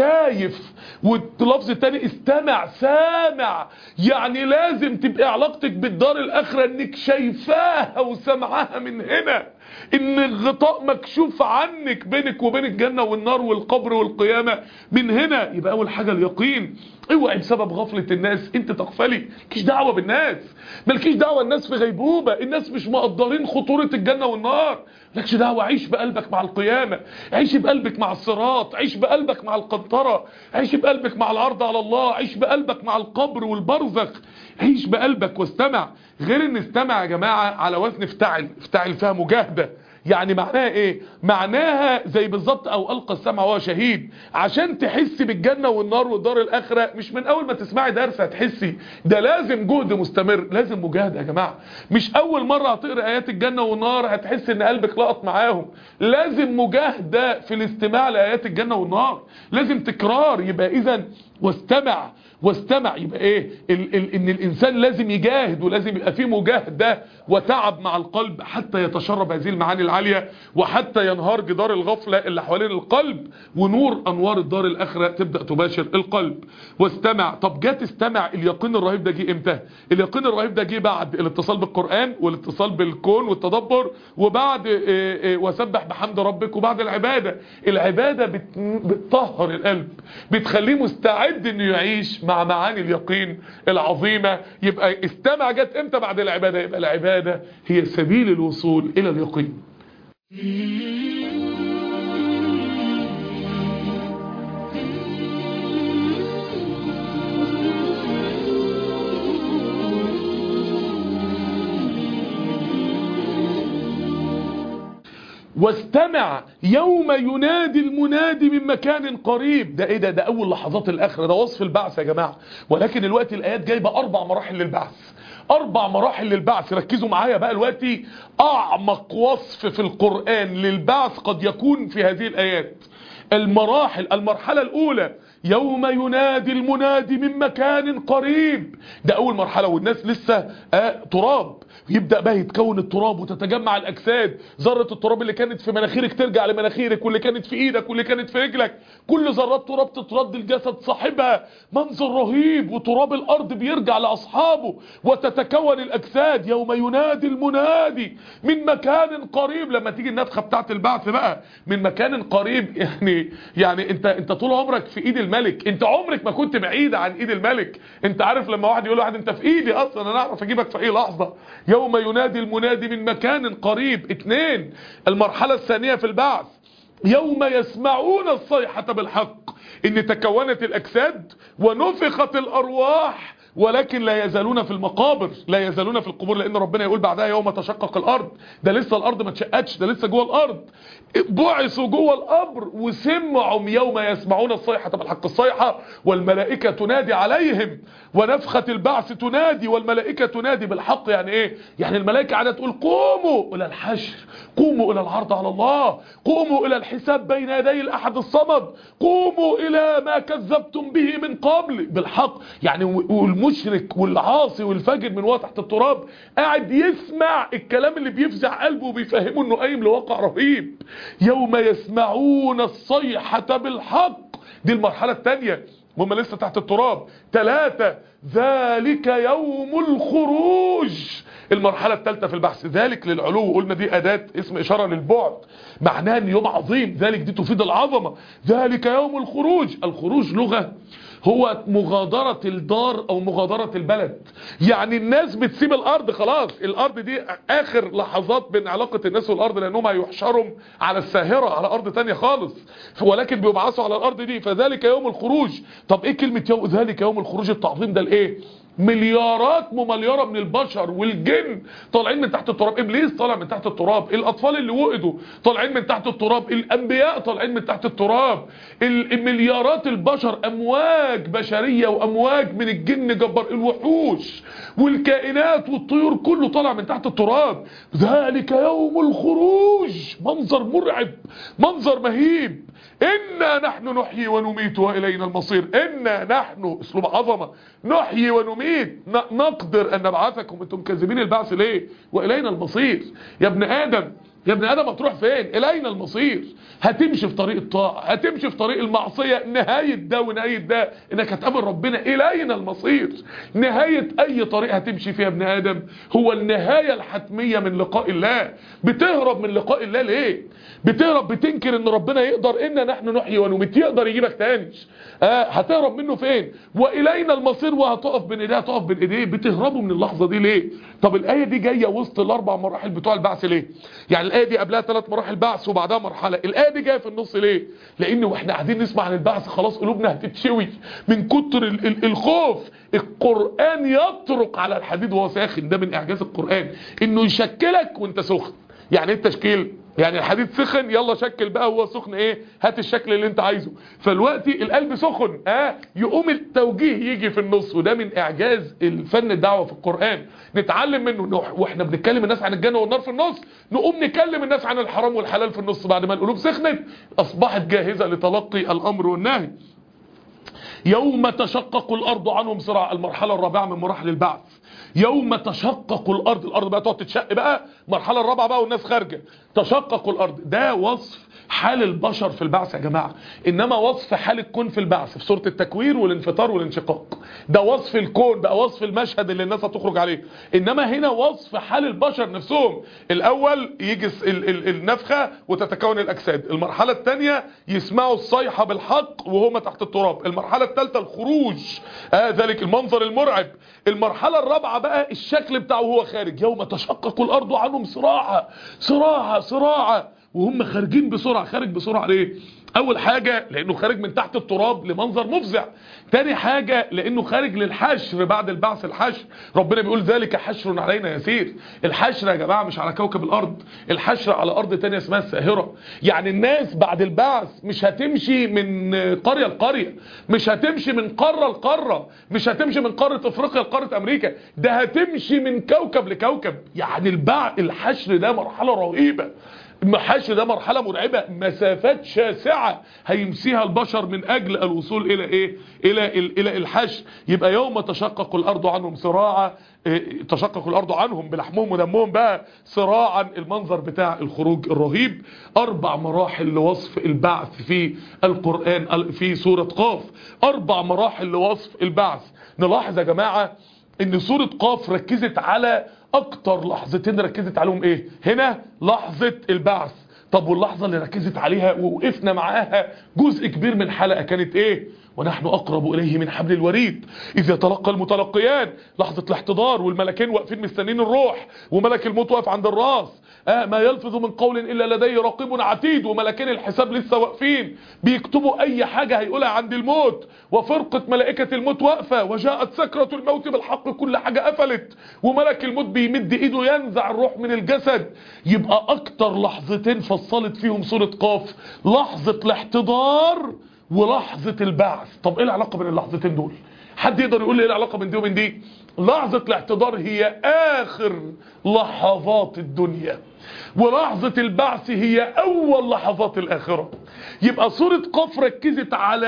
شايف. واللفظ الثاني استمع، سامع، يعني لازم تبقى علاقتك بالدار الاخره انك شايفاها وسمعها من هنا، ان الغطاء مكشوف عنك بينك وبين الجنة والنار والقبر والقيامة من هنا. يبقى اول حاجة اليقين. اوعي بسبب غفلة الناس انت تغفلي، مالكيش دعوة بالناس، مالكيش دعوة. الناس في غيبوبة، الناس مش مقدرين خطورة الجنة والنار. مالكش دعوة. عيش بقلبك مع القيامة، عيش بقلبك مع الصراط، عيش بقلبك مع القنطرة، عيش بقلبك مع العرض على الله، عيش بقلبك مع القبر والبرزخ. عيش بقلبك واستمع. غير ان استمع يا جماعة على وزن افتعل، افتعل فيها مجاهدة. يعني معناها ايه؟ معناها زي بالظبط او القى السمع وهو شهيد. عشان تحسي بالجنة والنار والدار الاخرة مش من اول ما تسمعي درس هتحسي، ده لازم جهد مستمر، لازم مجاهدة يا جماعة. مش اول مرة هتقرأ ايات الجنة والنار هتحس ان قلبك لقط معاهم، لازم مجاهدة في الاستماع لايات الجنة والنار، لازم تكرار. يبقى اذا واستمع، واستمع يبقى ايه؟ ال ال ان الانسان لازم يجاهد ولازم يبقى فيه مجاهدة وتعب مع القلب حتى يتشرب هذه المعاني العالية، وحتى ينهار جدار الغفلة اللي حوالين القلب ونور انوار الدار الاخرة تبدأ تباشر القلب. واستمع. طب جات استمع، اليقين الرهيب ده جه امتى؟ اليقين الرهيب ده جه بعد الاتصال بالقرآن والاتصال بالكون والتدبر، وبعد إيه إيه وسبح بحمد ربك، وبعد العبادة. العبادة بت بتطهر القلب، بتخليه مستعد انه يعيش مع معاني اليقين العظيمة. يبقى استمع جت امتى؟ بعد العبادة. يبقى العبادة هي سبيل الوصول الى اليقين. واستمع يوم ينادي المنادي من مكان قريب. ده ايه ده؟ ده اول لحظات الاخره، ده وصف البعث يا جماعه. ولكن الوقت الايات جايبه اربع مراحل للبعث، اربع مراحل للبعث. ركزوا معايا بقى دلوقتي. اعمق وصف في القرآن للبعث قد يكون في هذه الايات. المراحل. المرحلة الأولى يوم ينادي المنادي من مكان قريب، ده أول مرحلة والناس لسه آه تراب، يبدأ بقى يتكون التراب وتتجمع الأجساد، ذرة التراب اللي كانت في مناخيرك ترجع لمناخيرك، واللي كانت في إيدك واللي كانت في رجلك، كل ذرات تراب تترد الجسد صاحبها، منظر رهيب، وتراب الأرض بيرجع لأصحابه وتتكون الأجساد. يوم ينادي المنادي من مكان قريب، لما تيجي النفخة بتاعت البعث بقى من مكان قريب، يعني يعني انت انت طول عمرك في ايد الملك، انت عمرك ما كنت بعيد عن ايد الملك. انت عارف لما واحد يقول واحد انت في ايدي اصلا، انا اعرف اجيبك في اي لحظة. يوم ينادي المنادي من مكان قريب. اتنين، المرحلة الثانية في البعث يوم يسمعون الصيحة بالحق، ان تكونت الاجساد ونفخت الارواح، ولكن لا يزالون في المقابر، لا يزالون في القبور، لان ربنا يقول بعدها يوم تشقق الارض، ده لسه الارض ما اتشقتش، ده لسه جوه الارض. بعثوا جوه القبر وسمعوا يوم يسمعون الصيحة بالحق، الصيحة والملائكة تنادي عليهم، ونفخة البعث تنادي والملائكة تنادي بالحق. يعني ايه؟ يعني الملائكة قاعدة تقول قوموا الى الحشر، قوموا الى العرض على الله، قوموا الى الحساب بين يدي الاحد الصمد، قوموا الى ما كذبتم به من قبل بالحق. يعني والمشرك والعاصي والفاجر من هو تحت التراب قاعد يسمع الكلام اللي بيفزع قلبه وبيفهمه انه قايم لواقع رهيب. يوم يسمعون الصيحة بالحق، دي المرحلة الثانية وهم لسه تحت التراب. ثلاثة، ذلك يوم الخروج، المرحلة الثالثة في البحث. ذلك للعلو، قلنا دي أداة اسم إشارة للبعد، معناه ان يوم عظيم، ذلك دي تفيد العظمة. ذلك يوم الخروج، الخروج لغة هو مغادرة الدار او مغادرة البلد، يعني الناس بتسيب الارض خلاص، الارض دي اخر لحظات بين علاقة الناس والارض، لانهم هيحشروا على الساهرة على ارض تانية خالص، ولكن بيبعثوا على الارض دي. فذلك يوم الخروج. طب ايه كلمة يوم ذلك يوم الخروج التعظيم ده لايه؟ مليارات ممليارة من البشر والجن طالعين من تحت التراب، ابليس طالع من تحت التراب، الاطفال اللي وقدوا طالعين من تحت التراب، الانبياء طالعين من تحت التراب، المليارات البشر، امواج بشرية وامواج من الجن جبار، الوحوش والكائنات والطيور كله طالع من تحت التراب. ذلك يوم الخروج، منظر مرعب، منظر مهيب. إنا نحن نحيي ونميت وإلينا المصير، إنا نحن اسلوب عظمة، نحيي ونميت، نقدر أن نبعثكم، انتم كاذبين البعث ليه؟ وإلينا المصير. يا ابن آدم يا ابن آدم هتروح فين؟ إلينا المصير. هتمشي في طريق الطاعة، هتمشي في طريق المعصية، نهاية ده ونهاية ده انك هتقابل ربنا، إلينا المصير. نهاية اي طريق هتمشي فيها ابن آدم هو النهاية الحتمية من لقاء الله. بتهرب من لقاء الله ليه؟ بتهرب بتنكر ان ربنا يقدر، إنا نحن نحيي ونميت، يقدر يجيبك تاني. آه هتهرب منه فين؟ وإلينا المصير، وهتقف بين ايديه، هتقف بين ايديه. بتهربوا من اللحظة دي ليه؟ طب الآية دي جاية وسط الاربع مراحل بتوع البعث ليه؟ يعني الآية دي قبلها ثلاث مراحل بعث وبعدها مرحلة، الآية دي جاية في النص ليه؟ لأن واحنا قاعدين نسمع عن البعث خلاص قلوبنا هتتشوي من كتر ال ال الخوف. القرآن يطرق على الحديد وهو ساخن، ده من إعجاز القرآن إنه يشكلك وانت سخن. يعني ايه التشكيل؟ يعني الحديد سخن، يلا شكل بقى، هو سخن ايه؟ هات الشكل اللي انت عايزه. فالوقتي القلب سخن، اه يقوم التوجيه يجي في النص، وده من اعجاز الفن الدعوة في القرآن، نتعلم منه. واحنا بنتكلم الناس عن الجنة والنار في النص، نقوم نكلم الناس عن الحرام والحلال في النص، بعد ما القلوب سخنت اصبحت جاهزة لتلقي الامر والنهي. يوم تشقق الارض عنهم صراع، المرحلة الرابعة من مراحل البعث. يوم تشقق الارض، الارض بقى تقعد تتشق بقى، المرحله الرابعه بقى والناس خارجه. تشقق الارض ده وصف حال البشر في البعث يا جماعه، انما وصف حال الكون في البعث في سوره التكوير والانفطار والانشقاق، ده وصف الكون بقى، وصف المشهد اللي الناس هتخرج عليه. انما هنا وصف حال البشر نفسهم. الاول يجي ال ال النفخه وتتكون الاجساد، المرحله الثانيه يسمعوا الصيحه بالحق وهم تحت التراب، المرحله الثالثه الخروج، آه ذلك المنظر المرعب. المرحله الرابعه بقى الشكل بتاعه وهو خارج، يوم تشقق الارض عنهم صراعا صراعا صراعا، وهم خارجين بسرعه. خارج بسرعه ليه؟ اول حاجة لانه خارج من تحت التراب لمنظر مفزع، تاني حاجة لانه خارج للحشر بعد البعث. الحشر ربنا بيقول ذلك حشر علينا يسير. الحشر يا جماعة مش على كوكب الارض، الحشر على ارض تانية اسمها الساهرة. يعني الناس بعد البعث مش هتمشي من قرية لقرية، مش هتمشي من قارة لقارة، مش هتمشي من قارة افريقيا لقارة امريكا، ده هتمشي من كوكب لكوكب. يعني البعث الحشر ده مرحلة رهيبة، المحاشي ده مرحلة مرعبة، مسافات شاسعة هيمسيها البشر من اجل الوصول الى ايه، الى الى الحشر. يبقى يوم تشقق الارض عنهم سراعا، إيه تشقق الارض عنهم بلحمهم ودمهم بقى سراعا، المنظر بتاع الخروج الرهيب. اربع مراحل لوصف البعث في القرآن في سورة قاف، اربع مراحل لوصف البعث. نلاحظ يا جماعة ان سورة قاف ركزت على اكتر لحظتين، ركزت عليهم ايه هنا؟ لحظة البعث. طب واللحظة اللي ركزت عليها ووقفنا معاها جزء كبير من حلقة كانت ايه؟ ونحن اقرب اليه من حبل الوريد اذ يتلقى المتلقيان، لحظة الاحتضار والملكين واقفين مستنين الروح، وملك الموت واقف عند الراس، آه ما يلفظ من قول الا لديه رقيب عتيد، وملكين الحساب لسه واقفين بيكتبوا اي حاجة هيقولها عند الموت، وفرقة ملائكة الموت واقفة، وجاءت سكرة الموت بالحق، كل حاجة قفلت، وملك الموت بيمد ايده ينزع الروح من الجسد. يبقى اكتر لحظتين فصلت فيهم سورة قاف لحظة الاحتضار ولحظة البعث. طب ايه العلاقة بين اللحظتين دول؟ حد يقدر يقول لي ايه العلاقة بين دي وبين دي؟ لحظة الاحتضار هي اخر لحظات الدنيا، ولحظة البعث هي اول لحظات الاخرة. يبقى سورة قاف ركزت على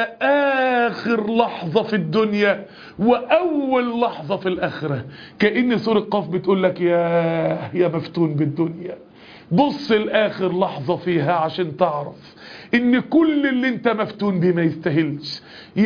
اخر لحظة في الدنيا واول لحظة في الاخرة. كأن سورة قاف بتقول لك يا يا مفتون بالدنيا، بص لاخر لحظة فيها عشان تعرف ان كل اللي انت مفتون بيه ما يستاهلش.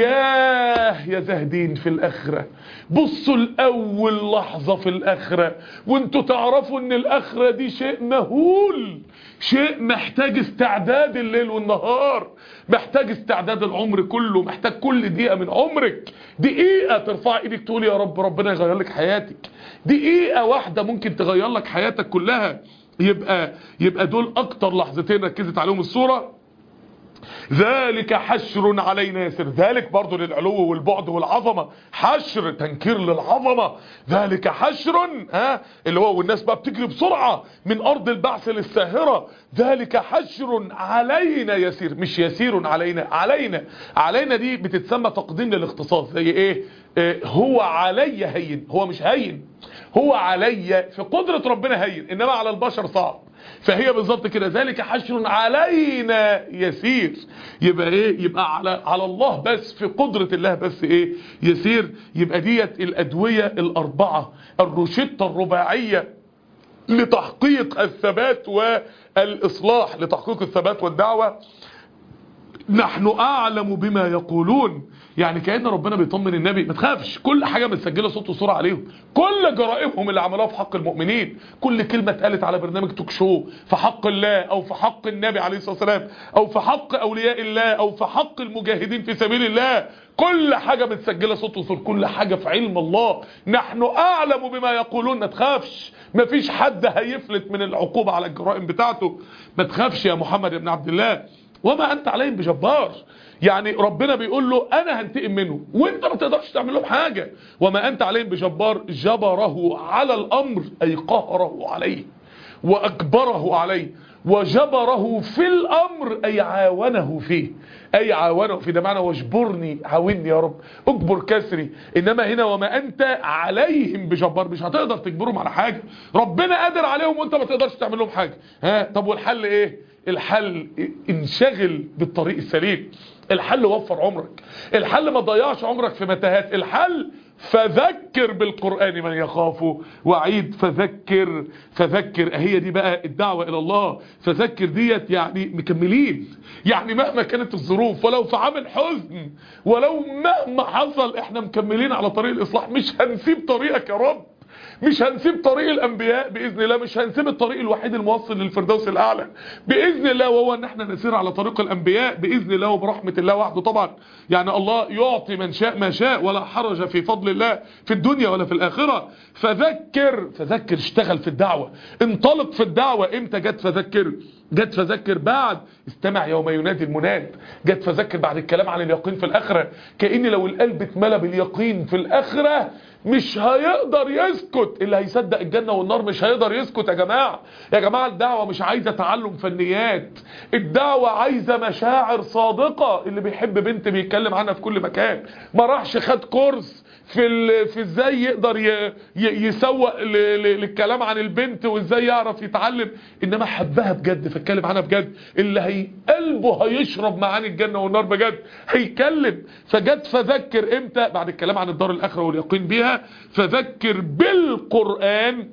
ياه يا زاهدين في الاخرة، بصوا الاول لحظة في الاخرة وانتوا تعرفوا ان الاخرة دي شيء مهول، شيء محتاج استعداد الليل والنهار، محتاج استعداد العمر كله، محتاج كل دقيقة من عمرك. دقيقة ترفع ايدك تقول يا رب ربنا يغير لك حياتك، دقيقة واحدة ممكن تغير لك حياتك كلها. يبقى يبقى دول اكتر لحظتين ركزت عليهم السورة. ذلك حشر علينا يسير، ذلك برضو للعلو والبعد والعظمة، حشر تنكير للعظمة. ذلك حشر ها اللي هو والناس بقى بتجري بسرعة من ارض البعث للساهرة. ذلك حشر علينا يسير، مش يسير علينا، علينا. علينا دي بتتسمى تقديم للاختصاص، زي ايه؟ اه هو علي هين، هو مش هين، هو علي في قدرة ربنا هين، انما على البشر صعب. فهي بالظبط كده، ذلك حشر علينا يسير. يبقى ايه؟ يبقى على على الله بس، في قدرة الله بس ايه؟ يسير. يبقى ديت الادوية الاربعة، الروشتة الرباعية لتحقيق الثبات والاصلاح، لتحقيق الثبات والدعوة. نحن اعلم بما يقولون، يعني كأن ربنا بيطمن النبي ما تخافش، كل حاجة متسجلة صوت وصورة عليهم، كل جرائمهم اللي عملوها في حق المؤمنين، كل كلمة اتقالت على برنامج توك شو في حق الله او في حق النبي عليه الصلاة والسلام او في حق اولياء الله او في حق المجاهدين في سبيل الله، كل حاجة متسجلة صوت وصورة، كل حاجة في علم الله. نحن اعلم بما يقولون، ما تخافش، ما فيش حد هيفلت من العقوبة على الجرائم بتاعته. ما تخافش يا محمد بن عبد الله، وما انت عليهم بجبار. يعني ربنا بيقول له انا هنتقم منه وانت ما تقدرش تعمل لهم حاجة. وما انت عليهم بجبار، جبره على الامر اي قهره عليه واجبره عليه، وجبره في الامر اي عاونه فيه، اي عاونه فيه، ده معنى واجبرني، عاوني يا رب، اجبر كسري. انما هنا وما انت عليهم بجبار، مش هتقدر تجبرهم على حاجة، ربنا قادر عليهم وانت ما تقدرش تعمل لهم حاجة. ها طب والحل ايه؟ الحل انشغل بالطريق السليم، الحل وفر عمرك، الحل ما تضيعش عمرك في متاهات، الحل فذكر بالقرآن من يخاف وعيد. فذكر فذكر هي دي بقى الدعوة الى الله. فذكر ديت يعني مكملين، يعني مهما كانت الظروف، ولو في عامل حزن، ولو مهما حصل احنا مكملين على طريق الاصلاح، مش هنسيب طريقك يا رب، مش هنسيب طريق الانبياء باذن الله، مش هنسيب الطريق الوحيد الموصل للفردوس الاعلى باذن الله، وهو ان احنا نسير على طريق الانبياء باذن الله وبرحمه الله وحده. طبعا يعني الله يعطي من شاء ما شاء، ولا حرج في فضل الله في الدنيا ولا في الاخره. فذكر فذكر اشتغل في الدعوه، انطلق في الدعوه. امتى جت فذكر؟ جت فذكر بعد استمع يوم ينادي المناد. جت فذكر بعد الكلام عن اليقين في الآخرة، كأن لو القلب اتملى باليقين في الآخرة مش هيقدر يسكت. اللي هيصدق الجنة والنار مش هيقدر يسكت. يا جماعة يا جماعة الدعوة مش عايزة تعلم فنيات، الدعوة عايزة مشاعر صادقة. اللي بيحب بنت بيتكلم عنها في كل مكان، ما راحش خد كورس في في ازاي يقدر ي... ي... يسوق ل... ل... للكلام عن البنت وازاي يعرف يتعلم، انما حبها بجد فاتكلم عنها بجد. اللي هي قلبه هيشرب معاني الجنة والنار بجد هيكلم. فجت فذكر امتى؟ بعد الكلام عن الدار الاخرة واليقين بيها. فذكر بالقرآن.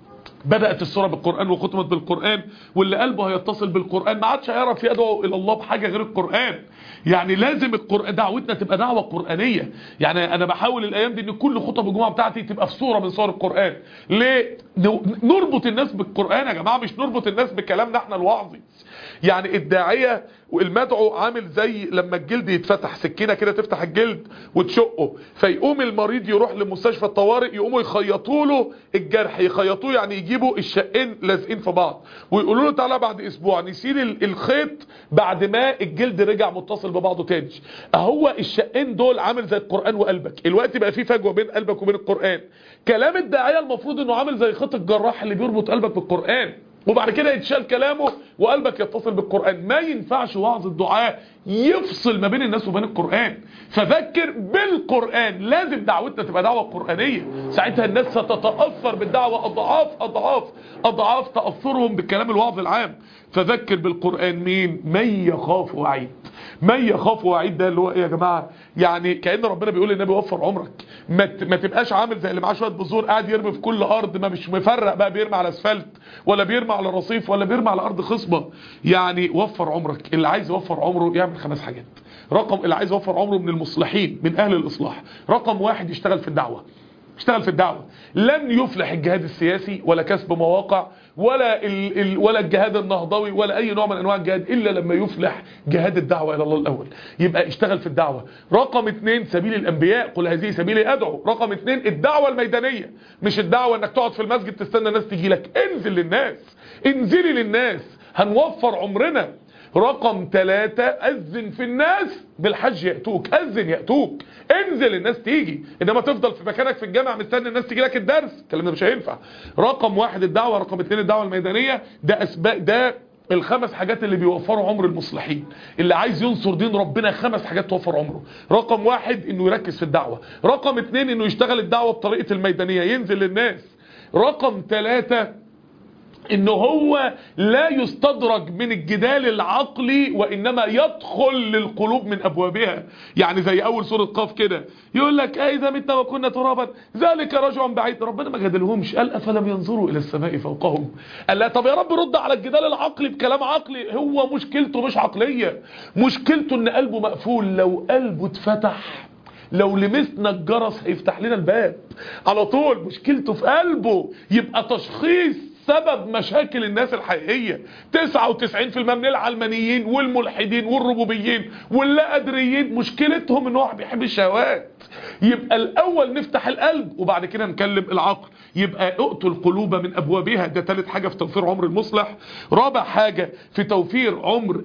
بدأت السورة بالقرآن وختمت بالقرآن، واللي قلبه هيتصل بالقرآن ما عادش هيعرف يدعو إلى الله بحاجة غير القرآن. يعني لازم القرآن دعوتنا تبقى دعوة قرآنية. يعني أنا بحاول الأيام دي إن كل خطب الجمعة بتاعتي تبقى في سورة من سور القرآن. ليه؟ نربط الناس بالقرآن يا جماعة، مش نربط الناس بكلامنا احنا الوعظي. يعني الداعية والمدعو عامل زي لما الجلد يتفتح، سكينة كده تفتح الجلد وتشقه، فيقوم المريض يروح لمستشفى الطوارئ، يقوموا يخيطوا له الجرح. يخيطوه يعني يجيبوا الشقين لازقين في بعض ويقولوا له تعالى بعد اسبوع نشيل الخيط بعد ما الجلد رجع متصل ببعضه تاني. اهو الشقين دول عامل زي القرآن وقلبك. الوقت بقى في فجوة بين قلبك وبين القرآن. كلام الداعية المفروض انه عامل زي خيط الجراح اللي بيربط قلبك بالقرآن، وبعد كده يتشال كلامه وقلبك يتصل بالقرآن. ما ينفعش وعظ الدعاء يفصل ما بين الناس وبين القرآن. فذكر بالقرآن. لازم دعوتنا تبقى دعوة قرآنية، ساعتها الناس ستتأثر بالدعوة أضعاف أضعاف أضعاف تأثرهم بالكلام الوعظ العام. فذكر بالقرآن مين؟ من يخاف وعيد. من يخاف وعيد ده اللي هو ايه يا جماعه؟ يعني كأن ربنا بيقول للنبي وفر عمرك، ما ما تبقاش عامل زي اللي معاه شويه بذور قاعد يرمي في كل ارض، ما مش مفرق بقى بيرمي على اسفلت ولا بيرمي على رصيف ولا بيرمي على ارض خصبه. يعني وفر عمرك. اللي عايز يوفر عمره يعمل خمس حاجات. رقم اللي عايز يوفر عمره من المصلحين من اهل الاصلاح، رقم واحد يشتغل في الدعوه. اشتغل في الدعوة. لن يفلح الجهاد السياسي ولا كسب مواقع ولا ال ال ولا الجهاد النهضوي ولا اي نوع من انواع الجهاد الا لما يفلح جهاد الدعوة الى الله الاول. يبقى اشتغل في الدعوة. رقم اتنين سبيل الانبياء، قل هذه سبيلي ادعو. رقم اتنين الدعوة الميدانية، مش الدعوة انك تقعد في المسجد تستنى الناس تجي لك. انزل للناس، انزلي للناس، هنوفر عمرنا. رقم ثلاثة أذن في الناس بالحج يأتوك. أذن يأتوك، انزل الناس تيجي، انما تفضل في مكانك في الجامع مستني الناس تيجي لك الدرس، الكلام ده مش هينفع. رقم واحد الدعوة، رقم اثنين الدعوة الميدانية. ده اسباب، ده الخمس حاجات اللي بيوفروا عمر المصلحين. اللي عايز ينصر دين ربنا خمس حاجات توفر عمره. رقم واحد انه يركز في الدعوة. رقم اثنين انه يشتغل الدعوة بطريقة الميدانية، ينزل للناس. رقم ثلاثة انه هو لا يستدرج من الجدال العقلي وانما يدخل للقلوب من ابوابها. يعني زي اول سورة قاف كده يقول لك اذا متنا وكنا ترابا ذلك رجع بعيد. ربنا ما جادلهمش، قال افلم ينظروا الى السماء فوقهم. قال لا طب يا رب رد على الجدال العقلي بكلام عقلي. هو مشكلته مش عقلية، مشكلته ان قلبه مقفول. لو قلبه اتفتح، لو لمسنا الجرس هيفتح لنا الباب على طول. مشكلته في قلبه. يبقى تشخيص سبب مشاكل الناس الحقيقية تسعة وتسعين في المية من العلمانيين والملحدين والربوبيين واللا قادريين مشكلتهم ان هو بيحب الشهوات. يبقى الاول نفتح القلب وبعد كده نكلم العقل. يبقى اقتل القلوب من ابوابها. ده ثالث حاجة في توفير عمر المصلح. رابع حاجة في توفير عمر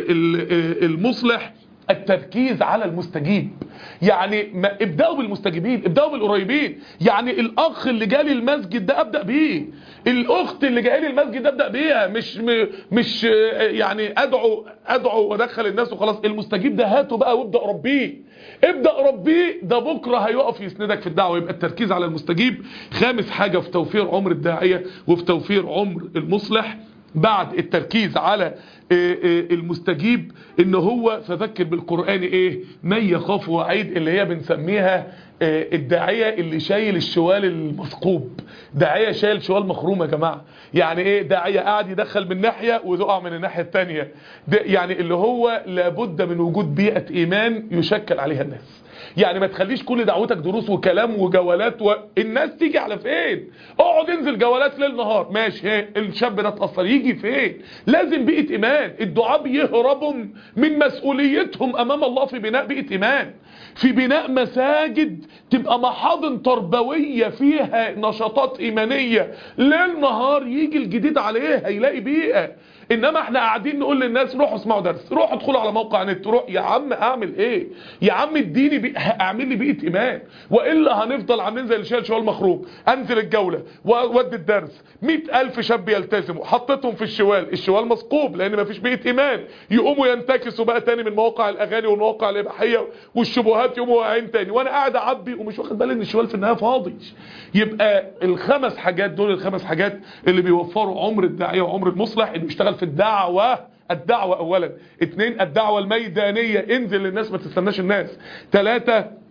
المصلح التركيز على المستجيب. يعني ما ابدأوا بالمستجيبين، ابدأوا بالقريبين. يعني الاخ اللي جالي المسجد ده ابدأ بيه، الاخت اللي جالي المسجد ده ابدأ بيها. مش مش يعني ادعو ادعو وادخل الناس وخلاص. المستجيب ده هاته بقى وابدأ ربيه، ابدأ ربيه. ده بكرة هيقف يسندك في الدعوة. يبقى التركيز على المستجيب. خامس حاجة في توفير عمر الداعية وفي توفير عمر المصلح بعد التركيز على المستجيب ان هو فذكر بالقرآن ايه؟ من يخاف وعيد، اللي هي بنسميها الداعية اللي شايل الشوال المثقوب. داعية شايل شوال مخروم يا جماعة. يعني ايه؟ داعية قاعد يدخل من ناحية ويقع من الناحية التانية. يعني اللي هو لابد من وجود بيئة ايمان يشكل عليها الناس. يعني ما تخليش كل دعوتك دروس وكلام وجولات والناس تيجي على فين. اقعد انزل جولات ليل نهار ماشي، هي الشاب ده اتأثر يجي فين؟ لازم بيئة ايمان. الدعاء بيهربوا من مسؤوليتهم امام الله في بناء بيئة ايمان، في بناء مساجد تبقى محاضن تربوية فيها نشاطات ايمانية ليل نهار. يجي الجديد عليها يلاقي بيئة. انما احنا قاعدين نقول للناس روحوا اسمعوا درس، روحوا ادخلوا على موقع نت، روح. يا عم اعمل ايه؟ يا عم اديني بي... اعمل لي بيئه ايمان، والا هنفضل عاملين زي اللي شايل شوال مخروق. انزل الجوله وادي الدرس، مئة الف شاب يلتزموا، حطيتهم في الشوال، الشوال مثقوب لان مفيش بيئه ايمان، يقوموا ينتكسوا بقى تاني من مواقع الاغاني والمواقع الاباحيه والشبهات، يقوموا واقعين تاني، وانا قاعد اعبي ومش واخد بالي ان الشوال في النهايه فاضي. يبقى الخمس حاجات دول الخمس حاجات اللي بيوفروا عمر الداعيه وعمر المصلح، انه يشتغل في الدعوه. الدعوه اولا. اتنين الدعوه الميدانيه، انزل للناس ما تستناش الناس. ثلاثة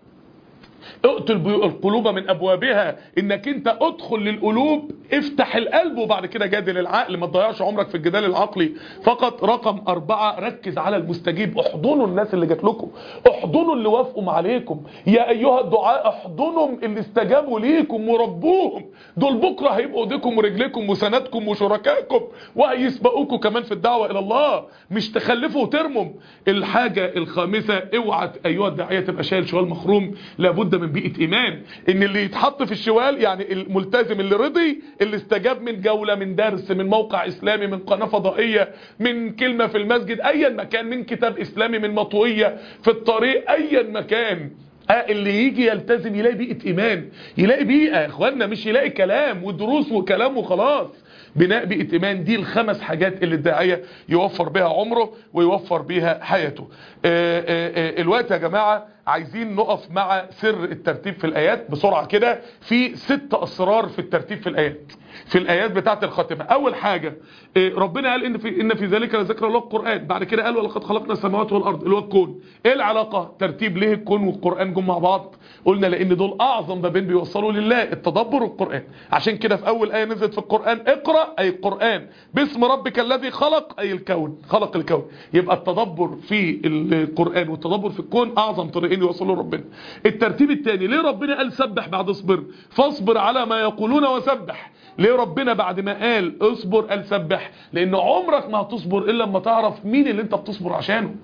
اقتل القلوب من ابوابها، انك انت ادخل للقلوب، افتح القلب وبعد كده جادل العقل، ما تضيعش عمرك في الجدال العقلي فقط. رقم اربعة ركز على المستجيب، احضنوا الناس اللي جات لكم، احضنوا اللي وافقوا عليكم، يا ايها الدعاء احضنوا اللي استجابوا ليكم وربوهم، دول بكره هيبقوا ايديكم ورجليكم وسندكم وشركائكم، وهيسبقوكم كمان في الدعوه الى الله، مش تخلفوا وترموا. الحاجه الخامسه، اوعى ايها الداعيه تبقى شايل شوال مخروم، لابد من بيئة ايمان، ان اللي يتحط في الشوال يعني الملتزم اللي رضي، اللي استجاب من جولة، من درس، من موقع اسلامي، من قناة فضائية، من كلمة في المسجد، ايا مكان، من كتاب اسلامي، من مطوية في الطريق، ايا مكان، اه اللي يجي يلتزم يلاقي بيئة ايمان، يلاقي بيئة يا اخوانا، مش يلاقي كلام ودروس وكلام وخلاص. بناء بيئة ايمان، دي الخمس حاجات اللي الداعية يوفر بها عمره ويوفر بها حياته. اه اه اه الوقت يا جماعة عايزين نقف مع سر الترتيب في الايات بسرعة كده. في ست اسرار في الترتيب في الايات، في الايات بتاعت الخاتمة. اول حاجة ربنا قال ان في ان في ذلك لذكر له القرآن، بعد كده قال ولقد خلقنا السماوات والارض، اللي هو الكون. ايه العلاقة؟ ترتيب ليه الكون والقرآن جم مع بعض؟ قلنا لان دول اعظم بابين بيوصلوا لله، التدبر والقرآن. عشان كده في اول ايه نزلت في القرآن اقرأ، اي القرآن، باسم ربك الذي خلق، اي الكون، خلق الكون. يبقى التدبر في القرآن والتدبر في الكون اعظم طريقين يوصلوا لربنا. الترتيب الثاني، ليه ربنا قال سبح بعد اصبر؟ فاصبر على ما يقولون وسبح. ليه ربنا بعد ما قال اصبر قال سبح؟ لان عمرك ما هتصبر الا لما تعرف مين اللي انت بتصبر عشانه.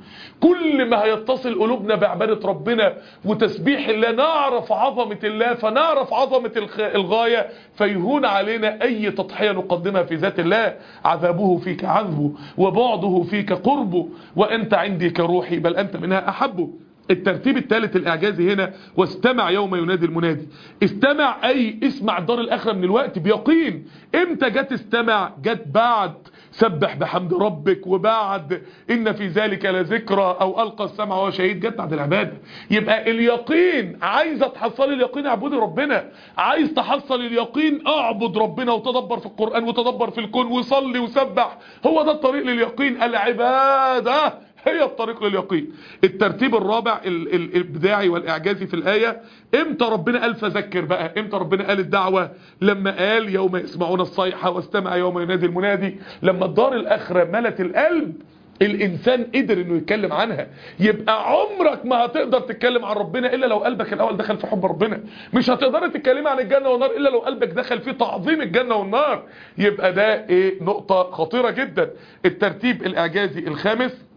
كل ما هيتصل قلوبنا بعبادة ربنا وتسبيح الله، نعرف عظمة الله، فنعرف عظمة الغاية، فيهون علينا اي تضحية نقدمها في ذات الله. عذابه فيك عذبه، وبعده فيك قربه، وانت عندي كروحي، بل انت منها احبه. الترتيب الثالث الاعجازي هنا، واستمع يوم ينادي المنادي. استمع اي اسمع الدار الاخره من الوقت بيقين. امتى جت استمع؟ جت بعد سبح بحمد ربك، وبعد ان في ذلك لذكرى، او القى السمع وهو شهيد، جت بعد العباده. يبقى اليقين، عايزه تحصل اليقين اعبدي ربنا، عايز تحصل اليقين اعبد ربنا وتدبر في القران وتدبر في الكون وصلي وسبح. هو ده الطريق لليقين، العباده هي الطريق لليقين. الترتيب الرابع الابداعي والاعجازي في الايه، امتى ربنا قال فذكر بقى؟ امتى ربنا قال الدعوه؟ لما قال يوم يسمعون الصيحه، واستمع يوم ينادي المنادي. لما الدار الاخره ملت القلب، الانسان قدر انه يتكلم عنها. يبقى عمرك ما هتقدر تتكلم عن ربنا الا لو قلبك الاول دخل في حب ربنا. مش هتقدر تتكلمي عن الجنه والنار الا لو قلبك دخل في تعظيم الجنه والنار. يبقى ده ايه؟ نقطه خطيره جدا. الترتيب الاعجازي الخامس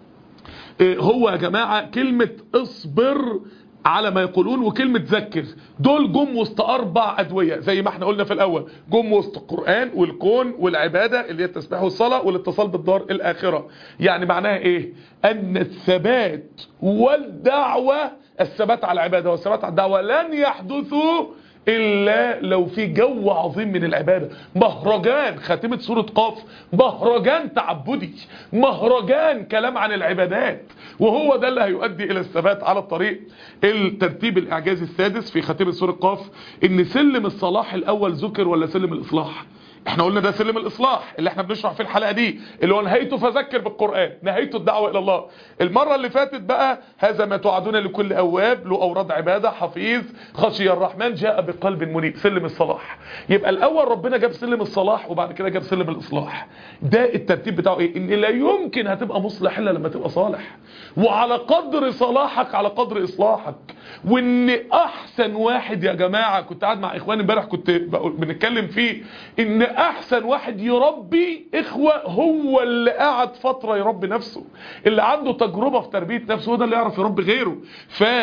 هو يا جماعة كلمة اصبر على ما يقولون وكلمة ذكر. دول جم وسط اربع ادوية زي ما احنا قلنا في الاول، جم وسط القرآن والكون والعبادة اللي هي التسبيح والصلاة والاتصال بالدار الاخرة. يعني معناها ايه؟ ان الثبات والدعوة، الثبات على العبادة والثبات على الدعوة لن يحدثوا إلا لو في جو عظيم من العبادة. مهرجان خاتمة سورة قاف، مهرجان تعبدي، مهرجان كلام عن العبادات، وهو ده اللي هيؤدي إلى الثبات على الطريق. الترتيب الإعجازي السادس في خاتمة سورة قاف، إن سلم الصلاح الأول ذكر ولا سلم الإصلاح؟ احنا قلنا ده سلم الاصلاح اللي احنا بنشرح في الحلقه دي، اللي هو نهايته فذكر بالقران، نهايته الدعوه الى الله. المره اللي فاتت بقى هذا ما توعدون لكل اواب له اوراد عباده حفيظ خشي الرحمن جاء بقلب منيب، سلم الصلاح. يبقى الاول ربنا جاب سلم الصلاح وبعد كده جاب سلم الاصلاح. ده الترتيب بتاعه ايه؟ ان لا يمكن هتبقى مصلح الا لما تبقى صالح، وعلى قدر صلاحك على قدر اصلاحك. وان احسن واحد يا جماعه، كنت قاعد مع اخواني امبارح كنت بنتكلم فيه، ان احسن واحد يربي اخوة هو اللي قاعد فترة يربي نفسه، اللي عنده تجربة في تربية نفسه، هو ده اللي يعرف يربي غيره. ف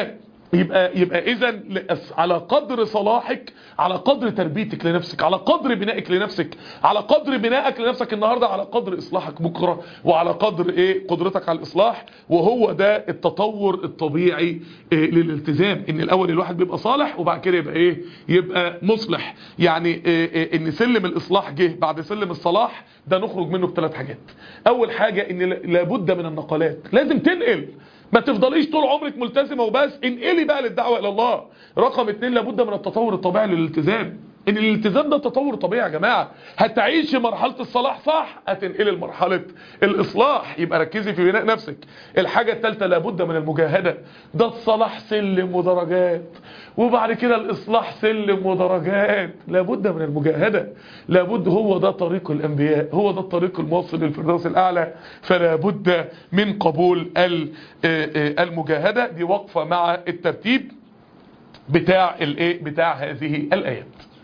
يبقى يبقى اذا على قدر صلاحك، على قدر تربيتك لنفسك، على قدر بنائك لنفسك، على قدر بنائك لنفسك النهارده، على قدر اصلاحك بكره، وعلى قدر ايه قدرتك على الاصلاح. وهو ده التطور الطبيعي إيه للالتزام، ان الاول الواحد بيبقى صالح وبعد كده يبقى ايه يبقى مصلح. يعني إيه إيه ان سلم الاصلاح جه بعد سلم الصلاح، ده نخرج منه بثلاث حاجات. اول حاجه ان لابد من النقلات، لازم تنقل، ما تفضليش طول عمرك ملتزمه وبس، انقلي بقى للدعوه الى الله. رقم اتنين لابد من التطور الطبيعي للالتزام، ان الالتزام ده تطور طبيعي يا جماعه. هتعيشي مرحله الصلاح صح، هتنقلي لمرحله الاصلاح. يبقى ركزي في بناء نفسك. الحاجه الثالثه لابد من المجاهده، ده الصلاح سلم ودرجات، وبعد كده الاصلاح سلم ودرجات. لابد من المجاهده، لابد، هو ده طريق الانبياء، هو ده الطريق الموصل للفردوس الاعلى. فلا بد من قبول المجاهده. دي وقفه مع الترتيب بتاع الايه بتاع هذه الايات.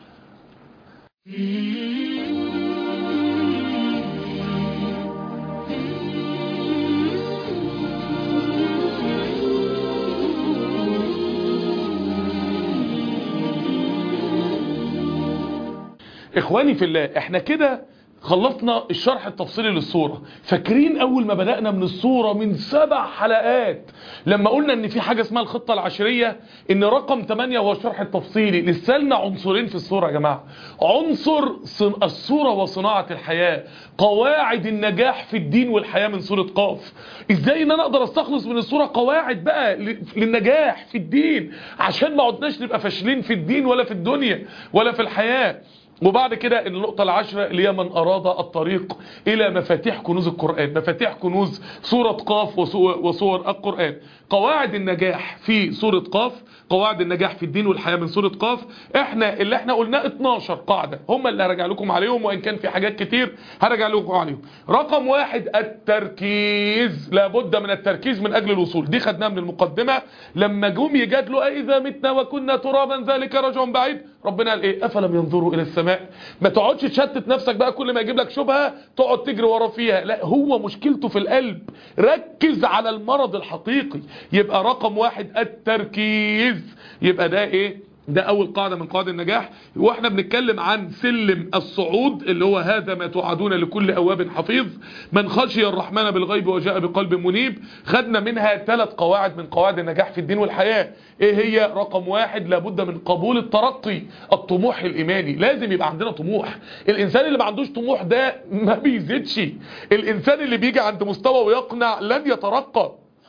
اخواني في الله، احنا كده خلصنا الشرح التفصيلي للصورة. فاكرين اول ما بدأنا من الصورة من سبع حلقات لما قلنا ان في حاجة اسمها الخطة العشرية، ان رقم ثمانية هو الشرح التفصيلي. لسه لنا عنصرين في الصورة يا جماعة، عنصر الصورة وصناعة الحياة، قواعد النجاح في الدين والحياة من سورة قاف. ازاي ان انا اقدر استخلص من الصورة قواعد بقى للنجاح في الدين، عشان ما عدناش نبقى فاشلين في الدين ولا في الدنيا ولا في الحياة. وبعد كده النقطة العشرة اللي هي من أراد الطريق إلى مفاتيح كنوز القرآن، مفاتيح كنوز سورة قاف وصور القرآن. قواعد النجاح في سورة قاف، قواعد النجاح في الدين والحياة من سورة قاف. احنا اللي احنا قلناه اتناشر قاعدة، هم اللي هرجع لكم عليهم، وإن كان في حاجات كتير هرجع لكم عليهم. رقم واحد التركيز، لابد من التركيز من أجل الوصول. دي خدناها من المقدمة لما جم يجادلوا إذا متنا وكنا ترابا ذلك رجع بعيد. ربنا قال ايه؟ أفلم ينظروا إلى السماء. ما تقعدش تشتت نفسك بقى، كل ما يجيب لك شبهة تقعد تجري ورا فيها، لا، هو مشكلته في القلب. ركز على المرض الحقيقي. يبقى رقم واحد التركيز. يبقى ده ايه؟ ده اول قاعدة من قواعد النجاح. واحنا بنتكلم عن سلم الصعود اللي هو هذا ما توعدون لكل اواب حفيظ، من خشي الرحمن بالغيب وجاء بقلب منيب. خدنا منها ثلاث قواعد من قواعد النجاح في الدين والحياة. ايه هي؟ رقم واحد لابد من قبول الترقي، الطموح الايماني. لازم يبقى عندنا طموح. الانسان اللي ما عندوش طموح ده ما بيزيدش. الانسان اللي بيجي عند مستوى ويقنع لن يترقى.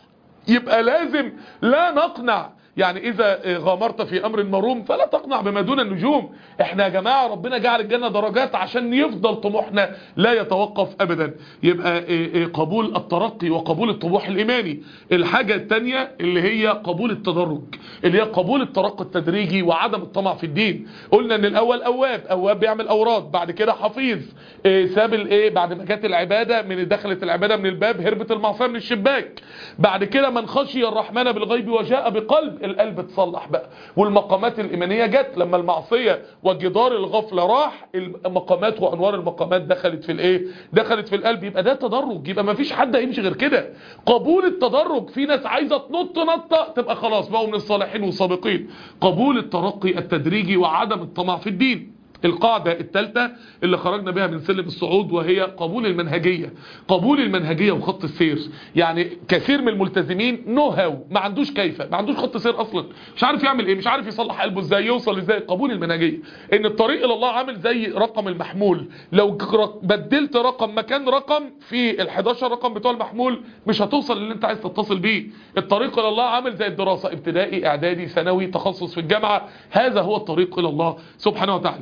يبقى لازم لا نقنع. يعني إذا غامرت في أمر مروم فلا تقنع بما دون النجوم. احنا يا جماعة ربنا جعل الجنة درجات عشان يفضل طموحنا لا يتوقف أبدا. يبقى قبول الترقي وقبول الطموح الإيماني. الحاجة الثانية اللي هي قبول التدرج، اللي هي قبول الترقي التدريجي وعدم الطمع في الدين. قلنا ان الأول أواب، أواب بيعمل أوراد، بعد كده حفيظ، ساب الايه بعد ما جت العبادة، من دخلت العبادة من الباب هربت المعصية من الشباك. بعد كده من خشي الرحمن بالغيب وجاء بقلب، القلب اتصلح بقى، والمقامات الإيمانية جت لما المعصية وجدار الغفلة راح، المقامات وأنوار المقامات دخلت في الايه دخلت في القلب. يبقى ده تدرج. يبقى ما فيش حد هيمشي غير كده. قبول التدرج، في ناس عايزة تنط نطة تبقى خلاص بقوا من الصالحين والسابقين. قبول الترقي التدريجي وعدم الطمع في الدين. القاعدة الثالثة اللي خرجنا بها من سلم الصعود وهي قبول المنهجية. قبول المنهجية وخط السير. يعني كثير من الملتزمين نو هاو، ما عندوش كيف، ما عندوش خط سير اصلا، مش عارف يعمل ايه، مش عارف يصلح قلبه ازاي، يوصل ازاي. قبول المنهجية، ان الطريق الى الله عامل زي رقم المحمول. لو بدلت رقم مكان رقم في الحداشر رقم بتوع المحمول مش هتوصل اللي انت عايز تتصل بيه. الطريق الى الله عامل زي الدراسة، ابتدائي اعدادي ثانوي تخصص في الجامعة، هذا هو الطريق الى الله سبحانه وتعالى.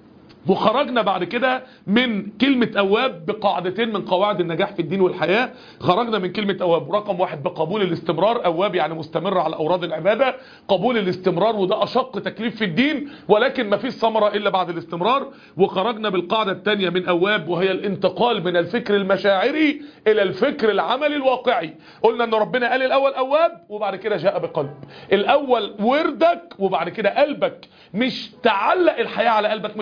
وخرجنا بعد كده من كلمة أواب بقاعدتين من قواعد النجاح في الدين والحياة. خرجنا من كلمة أواب رقم واحد بقبول الاستمرار، أواب يعني مستمر على أوراد العبادة، قبول الاستمرار، وده أشق تكليف في الدين ولكن ما فيش ثمرة إلا بعد الاستمرار. وخرجنا بالقاعدة الثانية من أواب وهي الانتقال من الفكر المشاعري إلى الفكر العملي الواقعي. قلنا أن ربنا قال الأول أواب وبعد كده جاء بقلب. الأول وردك وبعد كده قلبك، مش تعلق الحياة على قلبك، مش هشتغل في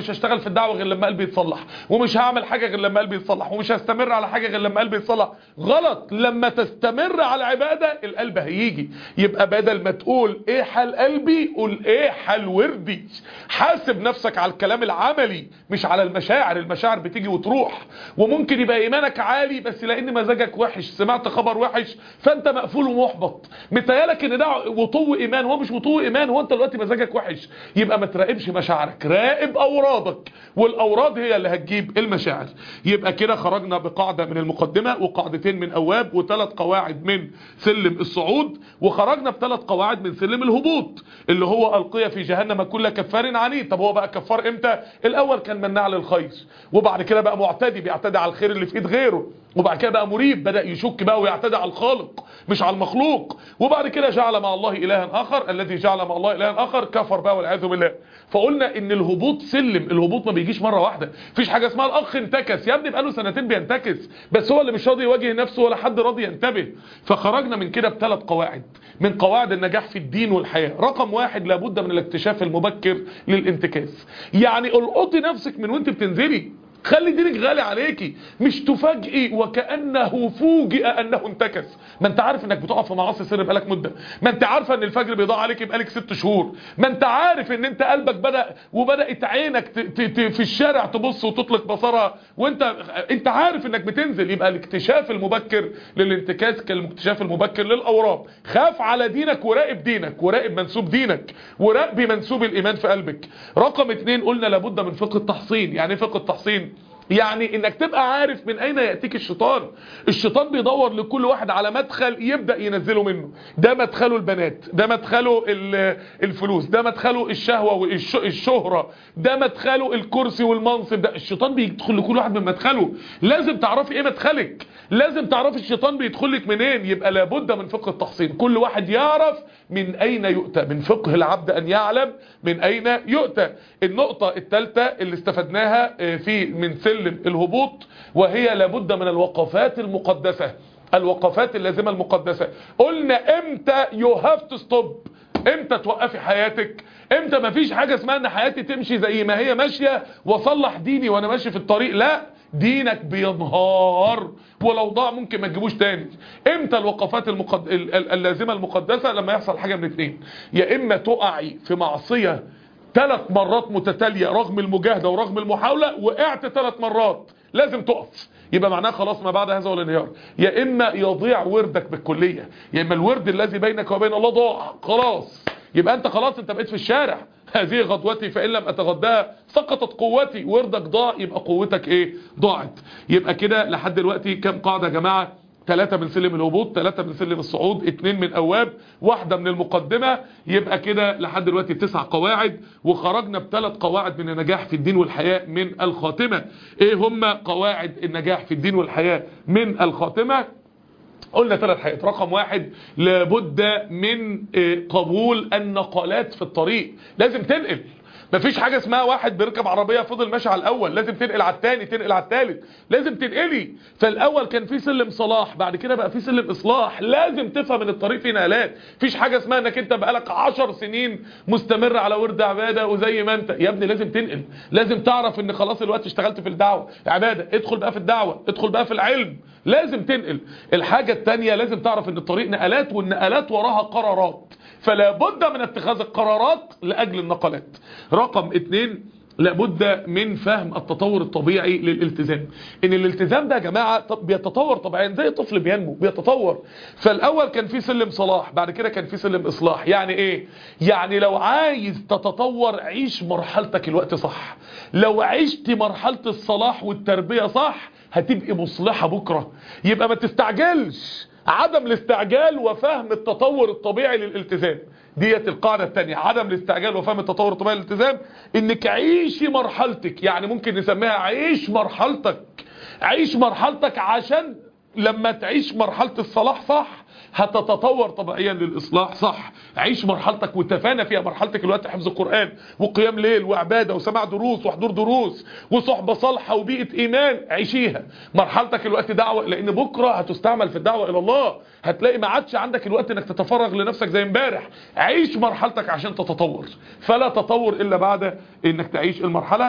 الدعوه غير لما قلبي يتصلح، ومش هعمل حاجه غير لما قلبي يتصلح، ومش هستمر على حاجه غير لما قلبي يتصلح. غلط. لما تستمر على عباده القلب هيجي. يبقى بدل ما تقول ايه حال قلبي، قول ايه حال وردي. حاسب نفسك على الكلام العملي مش على المشاعر. المشاعر بتيجي وتروح، وممكن يبقى ايمانك عالي بس لان مزاجك وحش، سمعت خبر وحش فانت مقفول ومحبط، متهيألك ان ده وطو ايمان. هو مش وطو ايمان، هو انت دلوقتي مزاجك وحش. يبقى ما تراقبش مشاعرك، راقب اورادك، والاوراد هي اللي هتجيب المشاعر. يبقى كده خرجنا بقاعده من المقدمه، وقاعدتين من ابواب، وثلاث قواعد من سلم الصعود، وخرجنا بثلاث قواعد من سلم الهبوط اللي هو القي في جهنم كل كفار عنيد. طب هو بقى كفار امتى؟ الاول كان مناع للخير، وبعد كده بقى معتدي بيعتدي على الخير اللي في ايد غيره، وبعد كده بقى مريب بدأ يشك بقى ويعتدي على الخالق مش على المخلوق، وبعد كده جعل مع الله إلها آخر. الذي جعل مع الله إلها آخر كفر بقى والعياذ بالله. فقلنا ان الهبوط سلم، الهبوط ما بيجيش مرة واحدة. مفيش حاجة اسمها الاخ انتكس، يا ابني بقاله سنتين بينتكس بس هو اللي مش راضي يواجه نفسه ولا حد راضي ينتبه. فخرجنا من كده بثلاث قواعد من قواعد النجاح في الدين والحياة. رقم واحد، لابد من الاكتشاف المبكر للانتكاس. يعني القطي نفسك من وانت بتنزلي، خلي دينك غالي عليكي، مش تفاجئي وكأنه فوجئ انه انتكس. ما انت عارف انك بتقف في معاصي سر بقالك مده، ما انت عارفه ان الفجر بيضاع عليك بقالك ست شهور، ما انت عارف ان انت قلبك بدا وبدات عينك ت ت ت في الشارع تبص وتطلق بصرها، وانت انت عارف انك بتنزل. يبقى الاكتشاف المبكر للانتكاس كالاكتشاف المبكر للاورام. خاف على دينك وراقب دينك، وراقب منسوب دينك، وراقبي منسوب الايمان في قلبك. رقم اتنين، قلنا لابد من فقه التحصين. يعني ايه فقه التحصين؟ يعني انك تبقى عارف من اين يأتيك الشيطان. الشيطان بيدور لكل واحد على مدخل يبدأ ينزله منه. ده مدخله البنات، ده مدخله الفلوس، ده مدخله الشهوة والشهرة، ده مدخله الكرسي والمنصب. ده الشيطان بيدخل لكل واحد من مدخله. لازم تعرفي ايه مدخلك، لازم تعرفي الشيطان بيدخل لك منين. يبقى لابد من فقه التحصين، كل واحد يعرف من اين يؤتى. من فقه العبد ان يعلم من اين يؤتى. النقطة الثالثة اللي استفدناها في من سلم الهبوط، وهي لابد من الوقفات المقدسة. الوقفات اللازمة المقدسة. قلنا امتى يو هاف تو ستوب، امتى توقفي حياتك، امتى مفيش حاجة اسمها ان حياتي تمشي زي ما هي ماشية واصلح ديني وانا ماشي في الطريق. لا، دينك بينهار، ولو ضاع ممكن ما تجيبوش تاني. امتى الوقفات المقد... اللازمة المقدسة؟ لما يحصل حاجة من اتنين، يا اما تقعي في معصية ثلاث مرات متتالية رغم المجاهدة ورغم المحاولة، وقعت ثلاث مرات لازم تقف، يبقى معناه خلاص ما بعد هذا والانهيار. يا اما يضيع وردك بالكلية، يا اما الورد الذي بينك وبين الله ضاع خلاص، يبقى انت خلاص انت بقيت في الشارع. هذه غدوتي فإن لم أتغداها سقطت قوتي. وردك ضاع يبقى قوتك ايه؟ ضاعت. يبقى كده لحد دلوقتي كم قاعدة يا جماعة؟ ثلاثة من سلم الهبوط، ثلاثة من سلم الصعود، اثنين من أواب، واحدة من المقدمة. يبقى كده لحد دلوقتي تسع قواعد، وخرجنا بثلاث قواعد من النجاح في الدين والحياة من الخاتمة. ايه هم قواعد النجاح في الدين والحياة من الخاتمة؟ قلنا ثلاث حاجات. رقم واحد، لابد من قبول النقلات في الطريق. لازم تنقل. مفيش حاجة اسمها واحد بيركب عربية فضل ماشي على الاول، لازم تنقل على الثاني، تنقل على الثالث، لازم تنقلي. فالاول كان في سلم صلاح، بعد كده بقى في سلم اصلاح. لازم تفهم ان الطريق فيه نقلات. مفيش حاجة اسمها انك انت بقالك عشر سنين مستمر على ورد عبادة وزي ما انت. يا ابني لازم تنقل، لازم تعرف ان خلاص الوقت اشتغلت في الدعوة عبادة، ادخل بقى في الدعوة، ادخل بقى في العلم. لازم تنقل. الحاجة الثانية، لازم تعرف ان الطريق نقلات، والنقلات وراها قرارات، فلا بد من اتخاذ القرارات لأجل النقلات. رقم اتنين، لابد من فهم التطور الطبيعي للالتزام. ان الالتزام ده يا جماعة بيتطور طبيعيا زي طفل بينمو بيتطور. فالاول كان في سلم صلاح، بعد كده كان في سلم اصلاح. يعني ايه؟ يعني لو عايز تتطور عيش مرحلتك الوقت صح. لو عشت مرحلة الصلاح والتربية صح هتبقى مصلحة بكرة. يبقى ما تستعجلش. عدم الاستعجال وفهم التطور الطبيعي للالتزام، ديت القاعدة الثانية. عدم الاستعجال وفهم التطور الطبيعي للالتزام، انك عيشي مرحلتك. يعني ممكن نسميها عيش مرحلتك. عيش مرحلتك عشان لما تعيش مرحلة الصلاح صح هتتطور طبيعيا للإصلاح صح. عيش مرحلتك وتفانى فيها. مرحلتك الوقت حفظ القرآن وقيام ليل وعبادة وسماع دروس وحضور دروس وصحبة صالحة وبيئة إيمان، عيشيها. مرحلتك الوقت دعوة، لأن بكرة هتستعمل في الدعوة إلى الله. هتلاقي ما عادش عندك الوقت انك تتفرغ لنفسك زي امبارح. عيش مرحلتك عشان تتطور، فلا تطور إلا بعد انك تعيش المرحلة.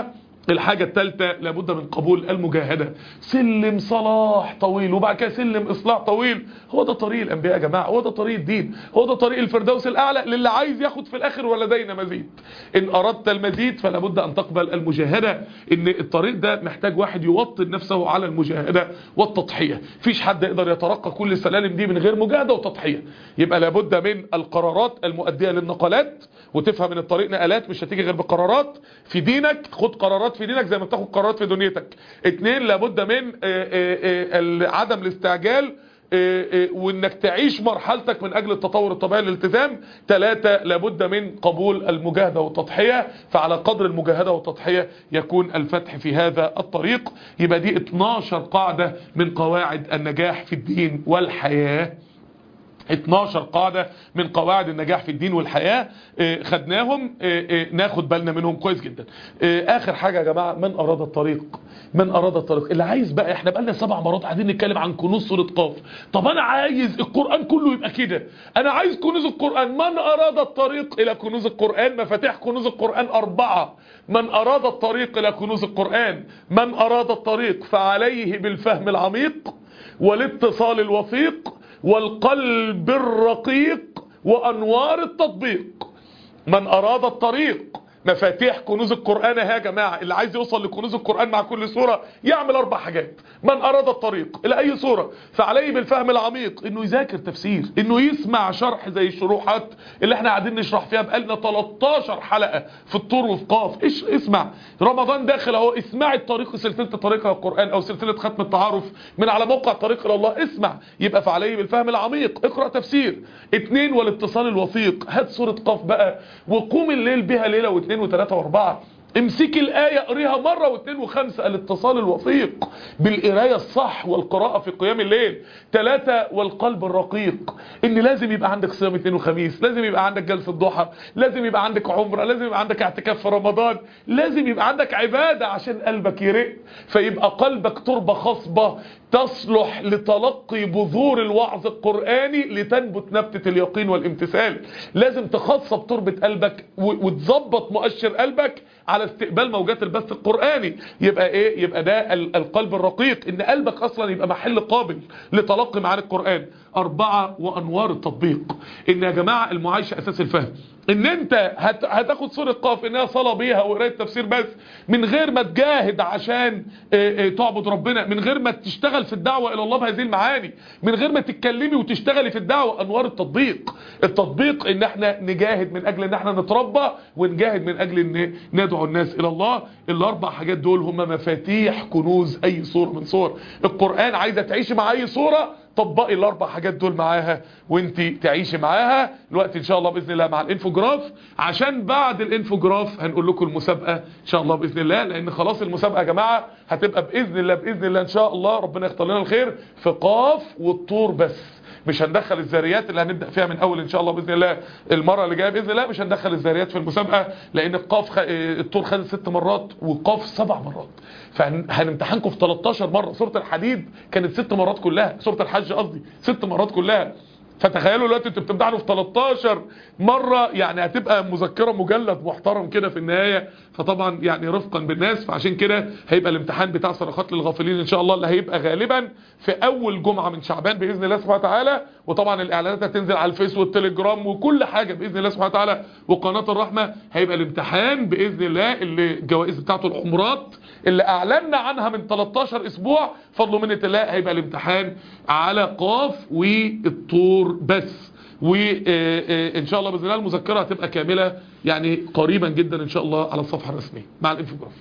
الحاجة الثالثة لابد من قبول المجاهدة. سلم صلاح طويل وبعد كده سلم إصلاح طويل. هو ده طريق الأنبياء يا جماعة، هو ده طريق الدين، هو ده طريق الفردوس الأعلى للي عايز ياخد في الآخر ولدينا مزيد. إن أردت المزيد فلابد أن تقبل المجاهدة. إن الطريق ده محتاج واحد يوطن نفسه على المجاهدة والتضحية. فيش حد يقدر يترقى كل السلالم دي من غير مجاهدة وتضحية. يبقى لابد من القرارات المؤدية للنقلات، وتفهم ان الطريق نقلات مش هتيجي غير بقرارات في دينك. خد قرارات في دينك زي ما بتاخد قرارات في دنيتك. اتنين، لابد من عدم الاستعجال وانك تعيش مرحلتك من اجل التطور الطبيعي للالتزام. ثلاثة، لابد من قبول المجاهدة والتضحية، فعلى قدر المجاهدة والتضحية يكون الفتح في هذا الطريق. يبقى دي اتناشر قاعدة من قواعد النجاح في الدين والحياة. اتناشر قاعدة من قواعد النجاح في الدين والحياة اه خدناهم. اه اه ناخد بالنا منهم كويس جدا. اه اخر حاجة يا جماعة، من اراد الطريق، من اراد الطريق اللي عايز بقى، احنا بقالنا سبع مرات عايزين نتكلم عن كنوز سورة قاف. طب انا عايز القرآن كله يبقى كده، انا عايز كنوز القرآن. من اراد الطريق الى كنوز القرآن، مفاتيح كنوز القرآن اربعة. من اراد الطريق الى كنوز القرآن، من اراد الطريق فعليه بالفهم العميق والاتصال الوثيق والقلب الرقيق وأنوار التطبيق. من أراد الطريق، مفاتيح كنوز القرآن يا جماعة. اللي عايز يوصل لكنوز القرآن مع كل سورة يعمل أربع حاجات. من أراد الطريق إلى أي سورة فعليه بالفهم العميق، إنه يذاكر تفسير، إنه يسمع شرح زي الشروحات اللي احنا قاعدين نشرح فيها بقالنا تلتاشر حلقة في الطور وفي قاف. إيش اسمع، رمضان داخل اهو، اسمع الطريق، سلسلة الطريق إلى القرآن أو سلسلة ختم التعارف من على موقع الطريق إلى الله، اسمع. يبقى فعليه بالفهم العميق، اقرأ تفسير. اتنين، والاتصال الوثيق. هات سورة قاف بقى وقوم الليل بها ليلة واثنين وثلاثة واربعة. امسك الآية اقريها مرة واثنين وخمسة. الاتصال الوثيق بالقراية الصح والقراءة في قيام الليل. ثلاثة، والقلب الرقيق. ان لازم يبقى عندك صيام اثنين وخميس، لازم يبقى عندك جلسة ضحى، لازم يبقى عندك عمرة، لازم يبقى عندك اعتكاف في رمضان، لازم يبقى عندك عبادة عشان قلبك يرق، فيبقى قلبك تربة خصبة تصلح لتلقي بذور الوعظ القرآني لتنبت نبتة اليقين والامتثال. لازم تخصب تربة قلبك وتظبط مؤشر قلبك على استقبال موجات البث القرآني. يبقى ايه؟ يبقى ده القلب الرقيق، ان قلبك اصلا يبقى محل قابل لتلقي معاني القرآن. اربعة، وانوار التطبيق. ان يا جماعة المعايشة اساس الفهم. ان انت هت... هتاخد سورة قاف انها صلاة بيها وقراية تفسير بس، من غير ما تجاهد عشان اه اه تعبد ربنا، من غير ما تشتغل في الدعوة الى الله بهذه المعاني، من غير ما تتكلمي وتشتغلي في الدعوة. انوار التطبيق. التطبيق ان احنا نجاهد من اجل ان احنا نتربى، ونجاهد من اجل ان ندعو الناس الى الله. الاربع حاجات دول هم مفاتيح كنوز اي سورة من سور القرآن. عايزة تعيشي مع اي سورة، طبقي الاربع حاجات دول معاها وانت تعيشي معاها. الوقت ان شاء الله باذن الله مع الانفوجراف، عشان بعد الانفوجراف هنقول لكم المسابقه ان شاء الله باذن الله، لان خلاص المسابقه يا جماعه هتبقى باذن الله باذن الله ان شاء الله ربنا يختار لنا الخير في قاف والطور بس. مش هندخل الذاريات اللي هنبدا فيها من اول ان شاء الله باذن الله المره اللي جايه باذن الله. مش هندخل الذاريات في المسابقه لان القاف خ... الطور خد ست مرات والقاف سبع مرات، فهنمتحنكم في تلتاشر مره. سوره الحديد كانت ست مرات كلها، سوره الحج قصدي ست مرات كلها. فتخيلوا دلوقتي انتوا بتمتحنوا في تلتاشر مره، يعني هتبقى مذكره مجلد محترم كده في النهايه. فطبعا يعني رفقا بالناس، فعشان كده هيبقى الامتحان بتاع صرخات للغافلين ان شاء الله اللي هيبقى غالبا في اول جمعه من شعبان باذن الله سبحانه وتعالى. وطبعا الاعلانات هتنزل على الفيس والتليجرام وكل حاجه باذن الله سبحانه وتعالى، وقناه الرحمه. هيبقى الامتحان باذن الله اللي الجوائز بتاعته العمرات اللي اعلنا عنها من تلتاشر اسبوع فضل منة الله، هيبقى الامتحان على قاف والطور بس. وان شاء الله باذن الله المذكره هتبقى كامله يعني قريبا جدا ان شاء الله على الصفحه الرسميه مع الانفوجراف.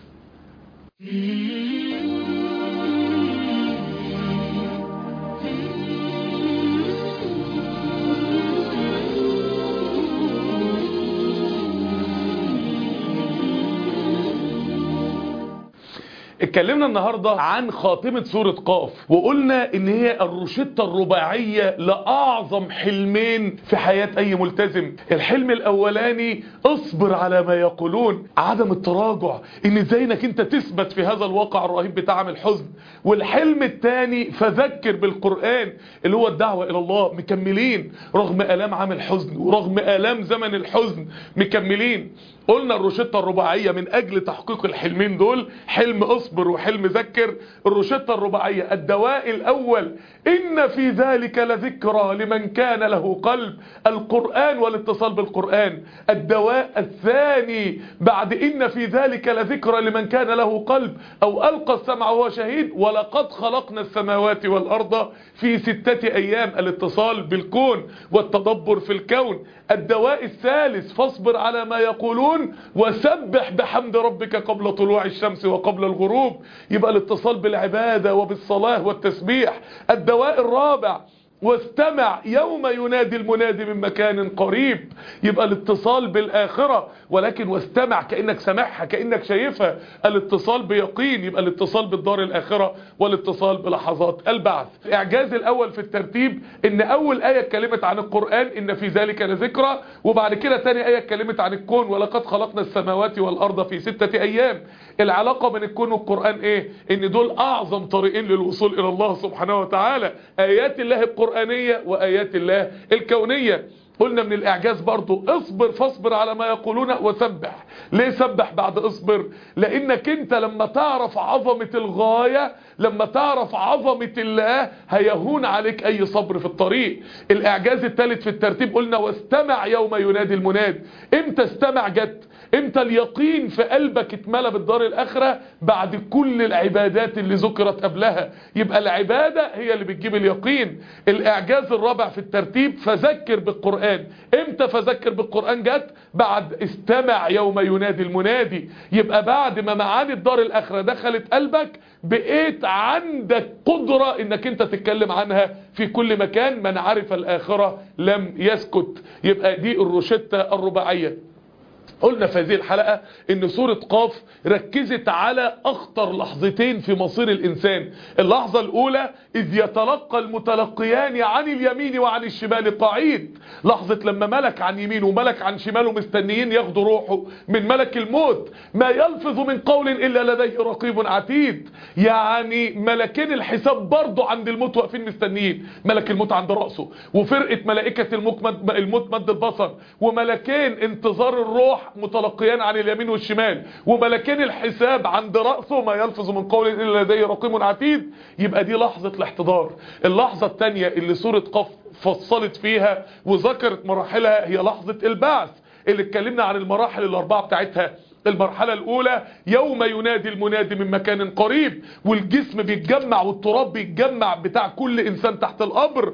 اتكلمنا النهاردة عن خاتمة سورة قاف، وقلنا ان هي الروشتة الرباعية لأعظم حلمين في حياة اي ملتزم. الحلم الاولاني اصبر على ما يقولون، عدم التراجع، ان ازاي انك انت تثبت في هذا الواقع الرهيب بتاع عام الحزن. والحلم الثاني فذكر بالقرآن، اللي هو الدعوة الى الله، مكملين رغم الام عام الحزن ورغم الام زمن الحزن، مكملين. قلنا الروشتة الرباعية من اجل تحقيق الحلمين دول، حلم اصبر وحلم ذكر. الروشتة الرباعية الدواء الاول ان في ذلك لذكرى لمن كان له قلب، القرآن والاتصال بالقرآن. الدواء الثاني بعد ان في ذلك لذكرى لمن كان له قلب او القى السمع وهو شهيد، ولقد خلقنا السماوات والارض في ستة ايام، الاتصال بالكون والتدبر في الكون. الدواء الثالث فاصبر على ما يقولون وسبح بحمد ربك قبل طلوع الشمس وقبل الغروب، يبقى الاتصال بالعبادة وبالصلاة والتسبيح. الدواء الرابع واستمع يوم ينادي المنادي من مكان قريب، يبقى الاتصال بالآخرة، ولكن واستمع كأنك سمعها كأنك شايفها. الاتصال بيقين، يبقى الاتصال بالدار الآخرة والاتصال بلحظات البعث. الإعجاز الأول في الترتيب ان أول آية اتكلمت عن القرآن إن في ذلك لذكرى، وبعد كده تاني آية اتكلمت عن الكون ولقد خلقنا السماوات والأرض في ستة أيام. العلاقة بين الكون والقرآن ايه؟ ان دول أعظم طريقين للوصول إلى الله سبحانه وتعالى، آيات الله القرآن القرآنية وآيات الله الكونية. قلنا من الإعجاز برضو اصبر فاصبر على ما يقولون وسبح. ليه سبح بعد اصبر؟ لأنك انت لما تعرف عظمة الغاية، لما تعرف عظمة الله، هيهون عليك أي صبر في الطريق. الإعجاز الثالث في الترتيب قلنا واستمع يوم ينادي المناد. امتى استمع جت؟ امتى اليقين في قلبك اتملى بالدار الآخرة؟ بعد كل العبادات اللي ذكرت قبلها، يبقى العبادة هي اللي بتجيب اليقين. الإعجاز الرابع في الترتيب فذكر بالقرآن. امتى فذكر بالقرآن جت؟ بعد استمع يوم ينادي المنادي. يبقى بعد ما معاني الدار الآخرة دخلت قلبك، بقيت عندك قدرة انك انت تتكلم عنها في كل مكان. من عرف الآخرة لم يسكت. يبقى دي الروشتة الرباعية. قلنا في هذه الحلقة ان سورة قاف ركزت على اخطر لحظتين في مصير الانسان. اللحظة الاولى اذ يتلقى المتلقيان عن اليمين وعن الشمال قعيد، لحظة لما ملك عن يمينه وملك عن شماله مستنيين ياخدوا روحه من ملك الموت. ما يلفظ من قول الا لديه رقيب عتيد، يعني ملكين الحساب برضه عند الموت واقفين مستنيين. ملك الموت عند رأسه، وفرقة ملائكة الموت مد البصر، وملكين انتظار الروح متلقيان عن اليمين والشمال، وملكين الحساب عند رأسه. ما يلفظ من قول إلا لديه رقيب عتيد. يبقى دي لحظة الاحتضار. اللحظة الثانية اللي سورة قاف فصلت فيها وذكرت مراحلها هي لحظة البعث، اللي اتكلمنا عن المراحل الأربعة بتاعتها. المرحلة الأولى يوم ينادي المنادي من مكان قريب، والجسم بيتجمع والتراب بيتجمع بتاع كل إنسان تحت القبر،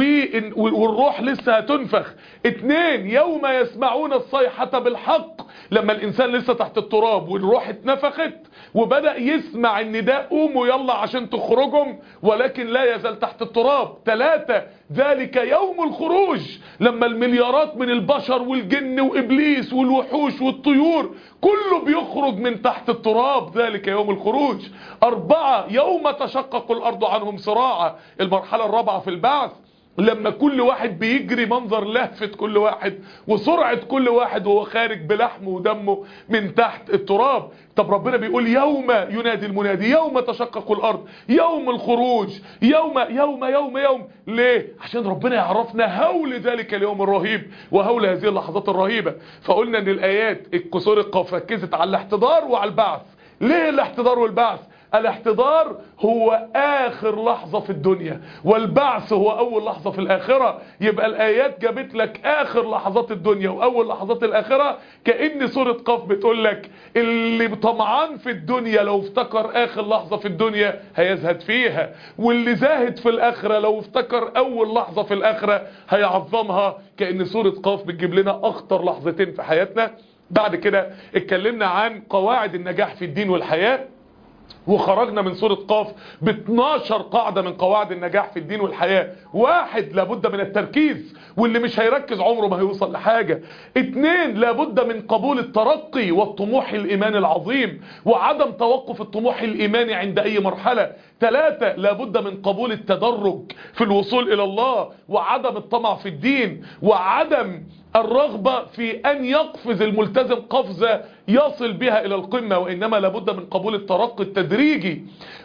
والروح لسه هتنفخ. اتنين يوم يسمعون الصيحة بالحق، لما الإنسان لسه تحت التراب والروح اتنفخت وبدأ يسمع النداء قوموا يلا عشان تخرجهم، ولكن لا يزال تحت التراب. ثلاثة ذلك يوم الخروج، لما المليارات من البشر والجن وإبليس والوحوش والطيور كله بيخرج من تحت التراب، ذلك يوم الخروج. أربعة يوم تشقق الأرض عنهم صراعا، المرحلة الرابعة في البعث، لما كل واحد بيجري، منظر لهفة كل واحد وسرعة كل واحد وهو خارج بلحمه ودمه من تحت التراب. طب ربنا بيقول يوم ينادي المنادي، يوم تشقق الأرض، يوم الخروج، يوم يوم يوم يوم. ليه؟ عشان ربنا يعرفنا هول ذلك اليوم الرهيب وهول هذه اللحظات الرهيبة. فقلنا ان الآيات الكسور القاف ركزت على الاحتضار وعلى البعث. ليه الاحتضار والبعث؟ الاحتضار هو آخر لحظة في الدنيا، والبعث هو أول لحظة في الآخرة. يبقى الآيات جابت لك آخر لحظات الدنيا وأول لحظات الآخرة، كأن سورة قاف بتقول لك اللي طمعان في الدنيا لو افتكر آخر لحظة في الدنيا هيزهد فيها، واللي زاهد في الآخرة لو افتكر أول لحظة في الآخرة هيعظمها. كأن سورة قاف بتجيب لنا أخطر لحظتين في حياتنا. بعد كده اتكلمنا عن قواعد النجاح في الدين والحياة، وخرجنا من سورة قاف ب اتناشر قاعدة من قواعد النجاح في الدين والحياة. واحد، لابد من التركيز، واللي مش هيركز عمره ما هيوصل لحاجة. اتنين، لابد من قبول الترقي والطموح الإيماني العظيم وعدم توقف الطموح الإيماني عند أي مرحلة. ثلاثة، لابد من قبول التدرج في الوصول إلى الله وعدم الطمع في الدين وعدم الرغبة في أن يقفز الملتزم قفزة يصل بها إلى القمة، وإنما لابد من قبول الترقي التدريجي.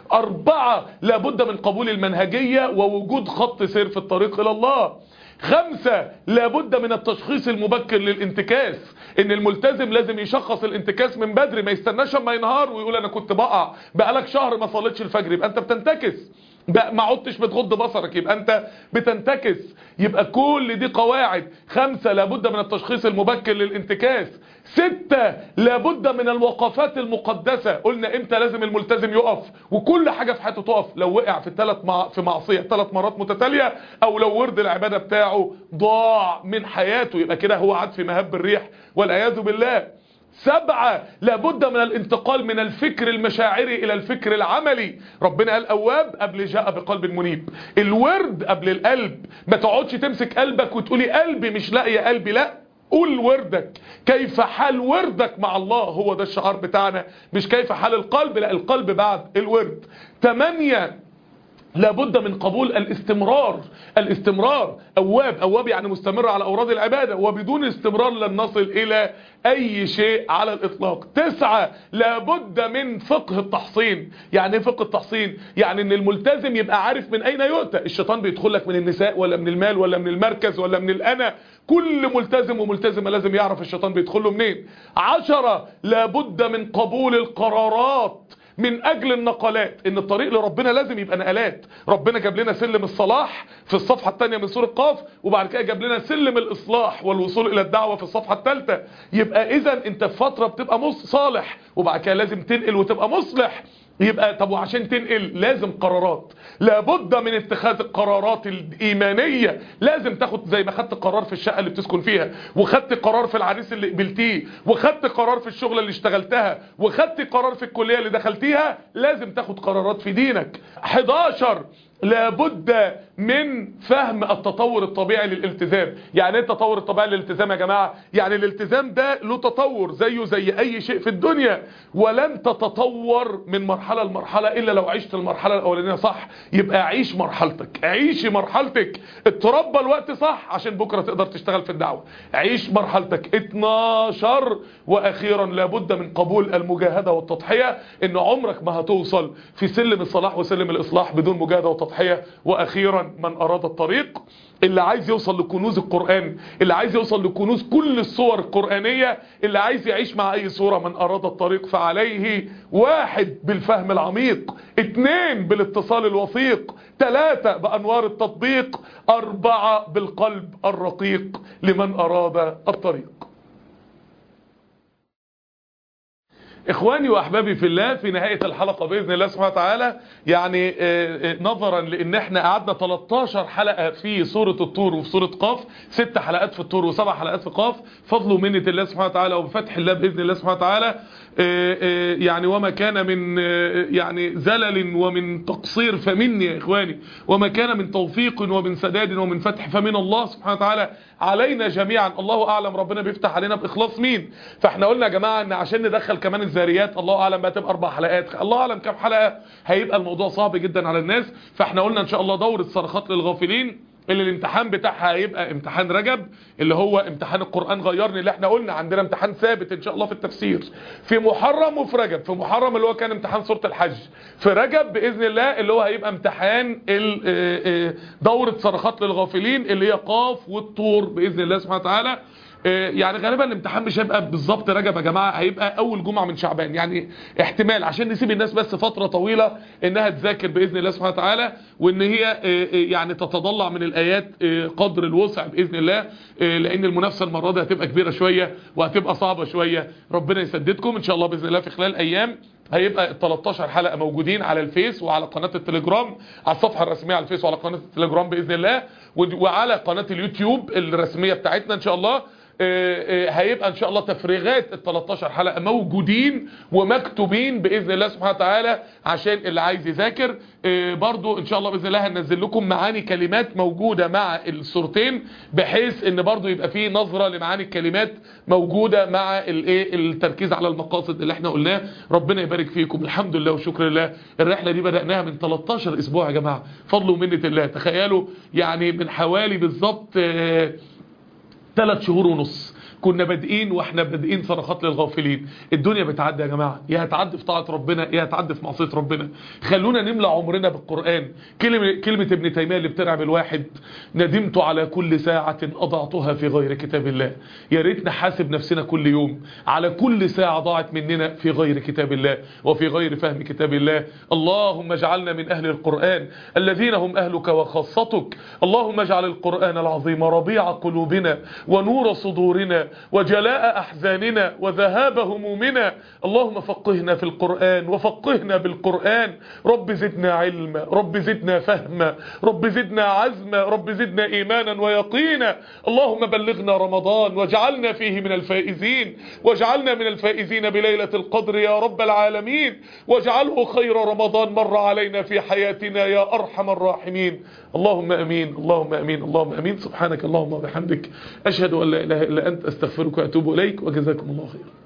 أربعة، لابد من قبول المنهجية ووجود خط سير في الطريق إلى الله. خمسة، لابد من التشخيص المبكر للانتكاس، ان الملتزم لازم يشخص الانتكاس من بدري، ما يستناش اما ينهار ويقول انا كنت بقع، بقالك شهر ما صليتش الفجر، يبقى انت بتنتكس. بقى ما عدتش بتغض بصرك، يبقى انت بتنتكس. يبقى كل دي قواعد. خمسة، لابد من التشخيص المبكر للانتكاس. ستة، لابد من الوقفات المقدسة. قلنا امتى لازم الملتزم يقف، وكل حاجة في حياته تقف. لو وقع في ثلاث مع... في معصية ثلاث مرات متتالية، او لو ورد العبادة بتاعه ضاع من حياته، يبقى كده هو عاد في مهب الريح والعياذ بالله. سبعة، لابد من الانتقال من الفكر المشاعري الى الفكر العملي. ربنا قال اواب قبل جاء بقلب منيب. الورد قبل القلب. ما تقعدش تمسك قلبك وتقولي قلبي مش لاقي قلبي، لا، قول وردك، كيف حال وردك مع الله، هو ده الشعار بتاعنا، مش كيف حال القلب، لا، القلب بعد الورد. تمانية، لابد من قبول الاستمرار. الاستمرار، اواب، اواب يعني مستمر على اوراد العبادة، وبدون استمرار لن نصل الى اي شيء على الاطلاق. تسعة، لابد من فقه التحصين. يعني ايه فقه التحصين؟ يعني ان الملتزم يبقى عارف من اين يؤتى. الشيطان بيدخل لك من النساء ولا من المال ولا من المركز ولا من الانا. كل ملتزم وملتزمة لازم يعرف الشيطان بيدخل له منين. عشرة، لابد من قبول القرارات من اجل النقلات، ان الطريق لربنا لازم يبقى نقلات. ربنا جاب لنا سلم الصلاح في الصفحة الثانية من سورة قاف، وبعد كده جاب لنا سلم الاصلاح والوصول الى الدعوة في الصفحة الثالثة. يبقى اذا انت في فترة بتبقى مص صالح، وبعد كده لازم تنقل وتبقى مصلح. يبقى طب وعشان تنقل لازم قرارات. لابد من اتخاذ القرارات الإيمانية. لازم تاخد زي ما خدت قرار في الشقة اللي بتسكن فيها، وخدت قرار في العريس اللي قبلتيه، وخدت قرار في الشغل اللي اشتغلتها، وخدت قرار في الكلية اللي دخلتيها، لازم تاخد قرارات في دينك. حداشر، لابد من فهم التطور الطبيعي للالتزام. يعني ايه التطور الطبيعي للالتزام يا جماعة؟ يعني الالتزام ده له تطور زيه زي اي شيء في الدنيا، ولن تتطور من مرحلة لمرحلة الا لو عشت المرحلة الاولانية صح. يبقى عيش مرحلتك، عيشي مرحلتك، اتربى الوقت صح عشان بكرة تقدر تشتغل في الدعوة. عيش مرحلتك. اتناشر، واخيرا لابد من قبول المجاهدة والتضحية، ان عمرك ما هتوصل في سلم الصلاح وسلم الاصلاح بدون مجاهدة وتضحية. واخيرا من اراد الطريق، اللي عايز يوصل لكنوز القرآن، اللي عايز يوصل لكنوز كل الصور القرآنية، اللي عايز يعيش مع اي صورة، من اراد الطريق فعليه: واحد، بالفهم العميق. اتنين، بالاتصال الوثيق. تلاتة، بانوار التطبيق. اربعة، بالقلب الرقيق لمن اراد الطريق. اخواني واحبابي في الله، في نهاية الحلقة باذن الله سبحانه وتعالى، يعني نظرا لان احنا قعدنا تلتاشر حلقة في سورة الطور وفي سورة قاف، ست حلقات في الطور وسبع حلقات في قاف، فضل ومنة الله سبحانه وتعالى وبفتح الله باذن الله سبحانه وتعالى، يعني وما كان من يعني زلل ومن تقصير فمني يا اخواني، وما كان من توفيق ومن سداد ومن فتح فمن الله سبحانه وتعالى علينا جميعا. الله اعلم ربنا بيفتح علينا باخلاص مين. فاحنا قلنا يا جماعة ان عشان ندخل كمان الذاريات، الله اعلم بقى تبقى اربع حلقات، الله اعلم كام حلقة، هيبقى الموضوع صعب جدا على الناس. فاحنا قلنا ان شاء الله دورة صرخات للغافلين اللي الامتحان بتاعها هيبقى امتحان رجب، اللي هو امتحان القرآن غيرني، اللي احنا قلنا عندنا امتحان ثابت ان شاء الله في التفسير في محرم وفي رجب. في محرم اللي هو كان امتحان سورة الحج، في رجب بإذن الله اللي هو هيبقى امتحان دورة صرخات للغافلين اللي هي قاف والطور بإذن الله سبحانه وتعالى. يعني غالبا الامتحان مش هيبقى بالظبط رجب يا جماعه، هيبقى اول جمعه من شعبان، يعني احتمال عشان نسيب الناس بس فتره طويله انها تذاكر باذن الله سبحانه وتعالى، وان هي يعني تتضلع من الايات قدر الوسع باذن الله، لان المنافسه المره دي هتبقى كبيره شويه وهتبقى صعبه شويه. ربنا يسددكم ان شاء الله باذن الله. في خلال ايام هيبقى ال تلتاشر حلقه موجودين على الفيس وعلى قناه التليجرام، على الصفحه الرسميه على الفيس وعلى قناه التليجرام باذن الله، وعلى قناه اليوتيوب الرسميه بتاعتنا ان شاء الله. هيبقى ان شاء الله تفريغات ال تلتاشر حلقة موجودين ومكتوبين باذن الله سبحانه وتعالى عشان اللي عايز يذاكر. برضو ان شاء الله باذن الله هننزل لكم معاني كلمات موجودة مع الصورتين، بحيث ان برضو يبقى فيه نظرة لمعاني الكلمات موجودة مع الايه التركيز على المقاصد اللي احنا قلناه. ربنا يبارك فيكم. الحمد لله وشكر لله. الرحلة دي بدأناها من تلتاشر اسبوع يا جماعة، فضل ومنة الله. تخيلوا يعني من حوالي بالظبط ثلاث شهور ونص كنا بادئين، واحنا بادئين صرخات للغافلين. الدنيا بتعدي يا جماعه، يا هتعدي في طاعه ربنا يا هتعدي في معصيه ربنا. خلونا نملى عمرنا بالقران. كلمه كلمه ابن تيميه اللي بترعب الواحد: ندمت على كل ساعه اضعتها في غير كتاب الله. يا ريت نحاسب نفسنا كل يوم على كل ساعه ضاعت مننا في غير كتاب الله وفي غير فهم كتاب الله. اللهم اجعلنا من اهل القران الذين هم اهلك وخاصتك. اللهم اجعل القران العظيم ربيع قلوبنا ونور صدورنا وجلاء أحزاننا وذهاب همومنا. اللهم فقهنا في القرآن وفقهنا بالقرآن. رب زدنا علما، رب زدنا فهما، رب زدنا عزما، رب زدنا إيمانا ويقينا. اللهم بلغنا رمضان واجعلنا فيه من الفائزين، واجعلنا من الفائزين بليلة القدر يا رب العالمين، واجعله خير رمضان مر علينا في حياتنا يا أرحم الراحمين. اللهم أمين، اللهم أمين، اللهم أمين. سبحانك اللهم وبحمدك، أشهد أن لا إله إلا أنت، أستغفرك وأتوب إليك، وجزاكم الله خيرا.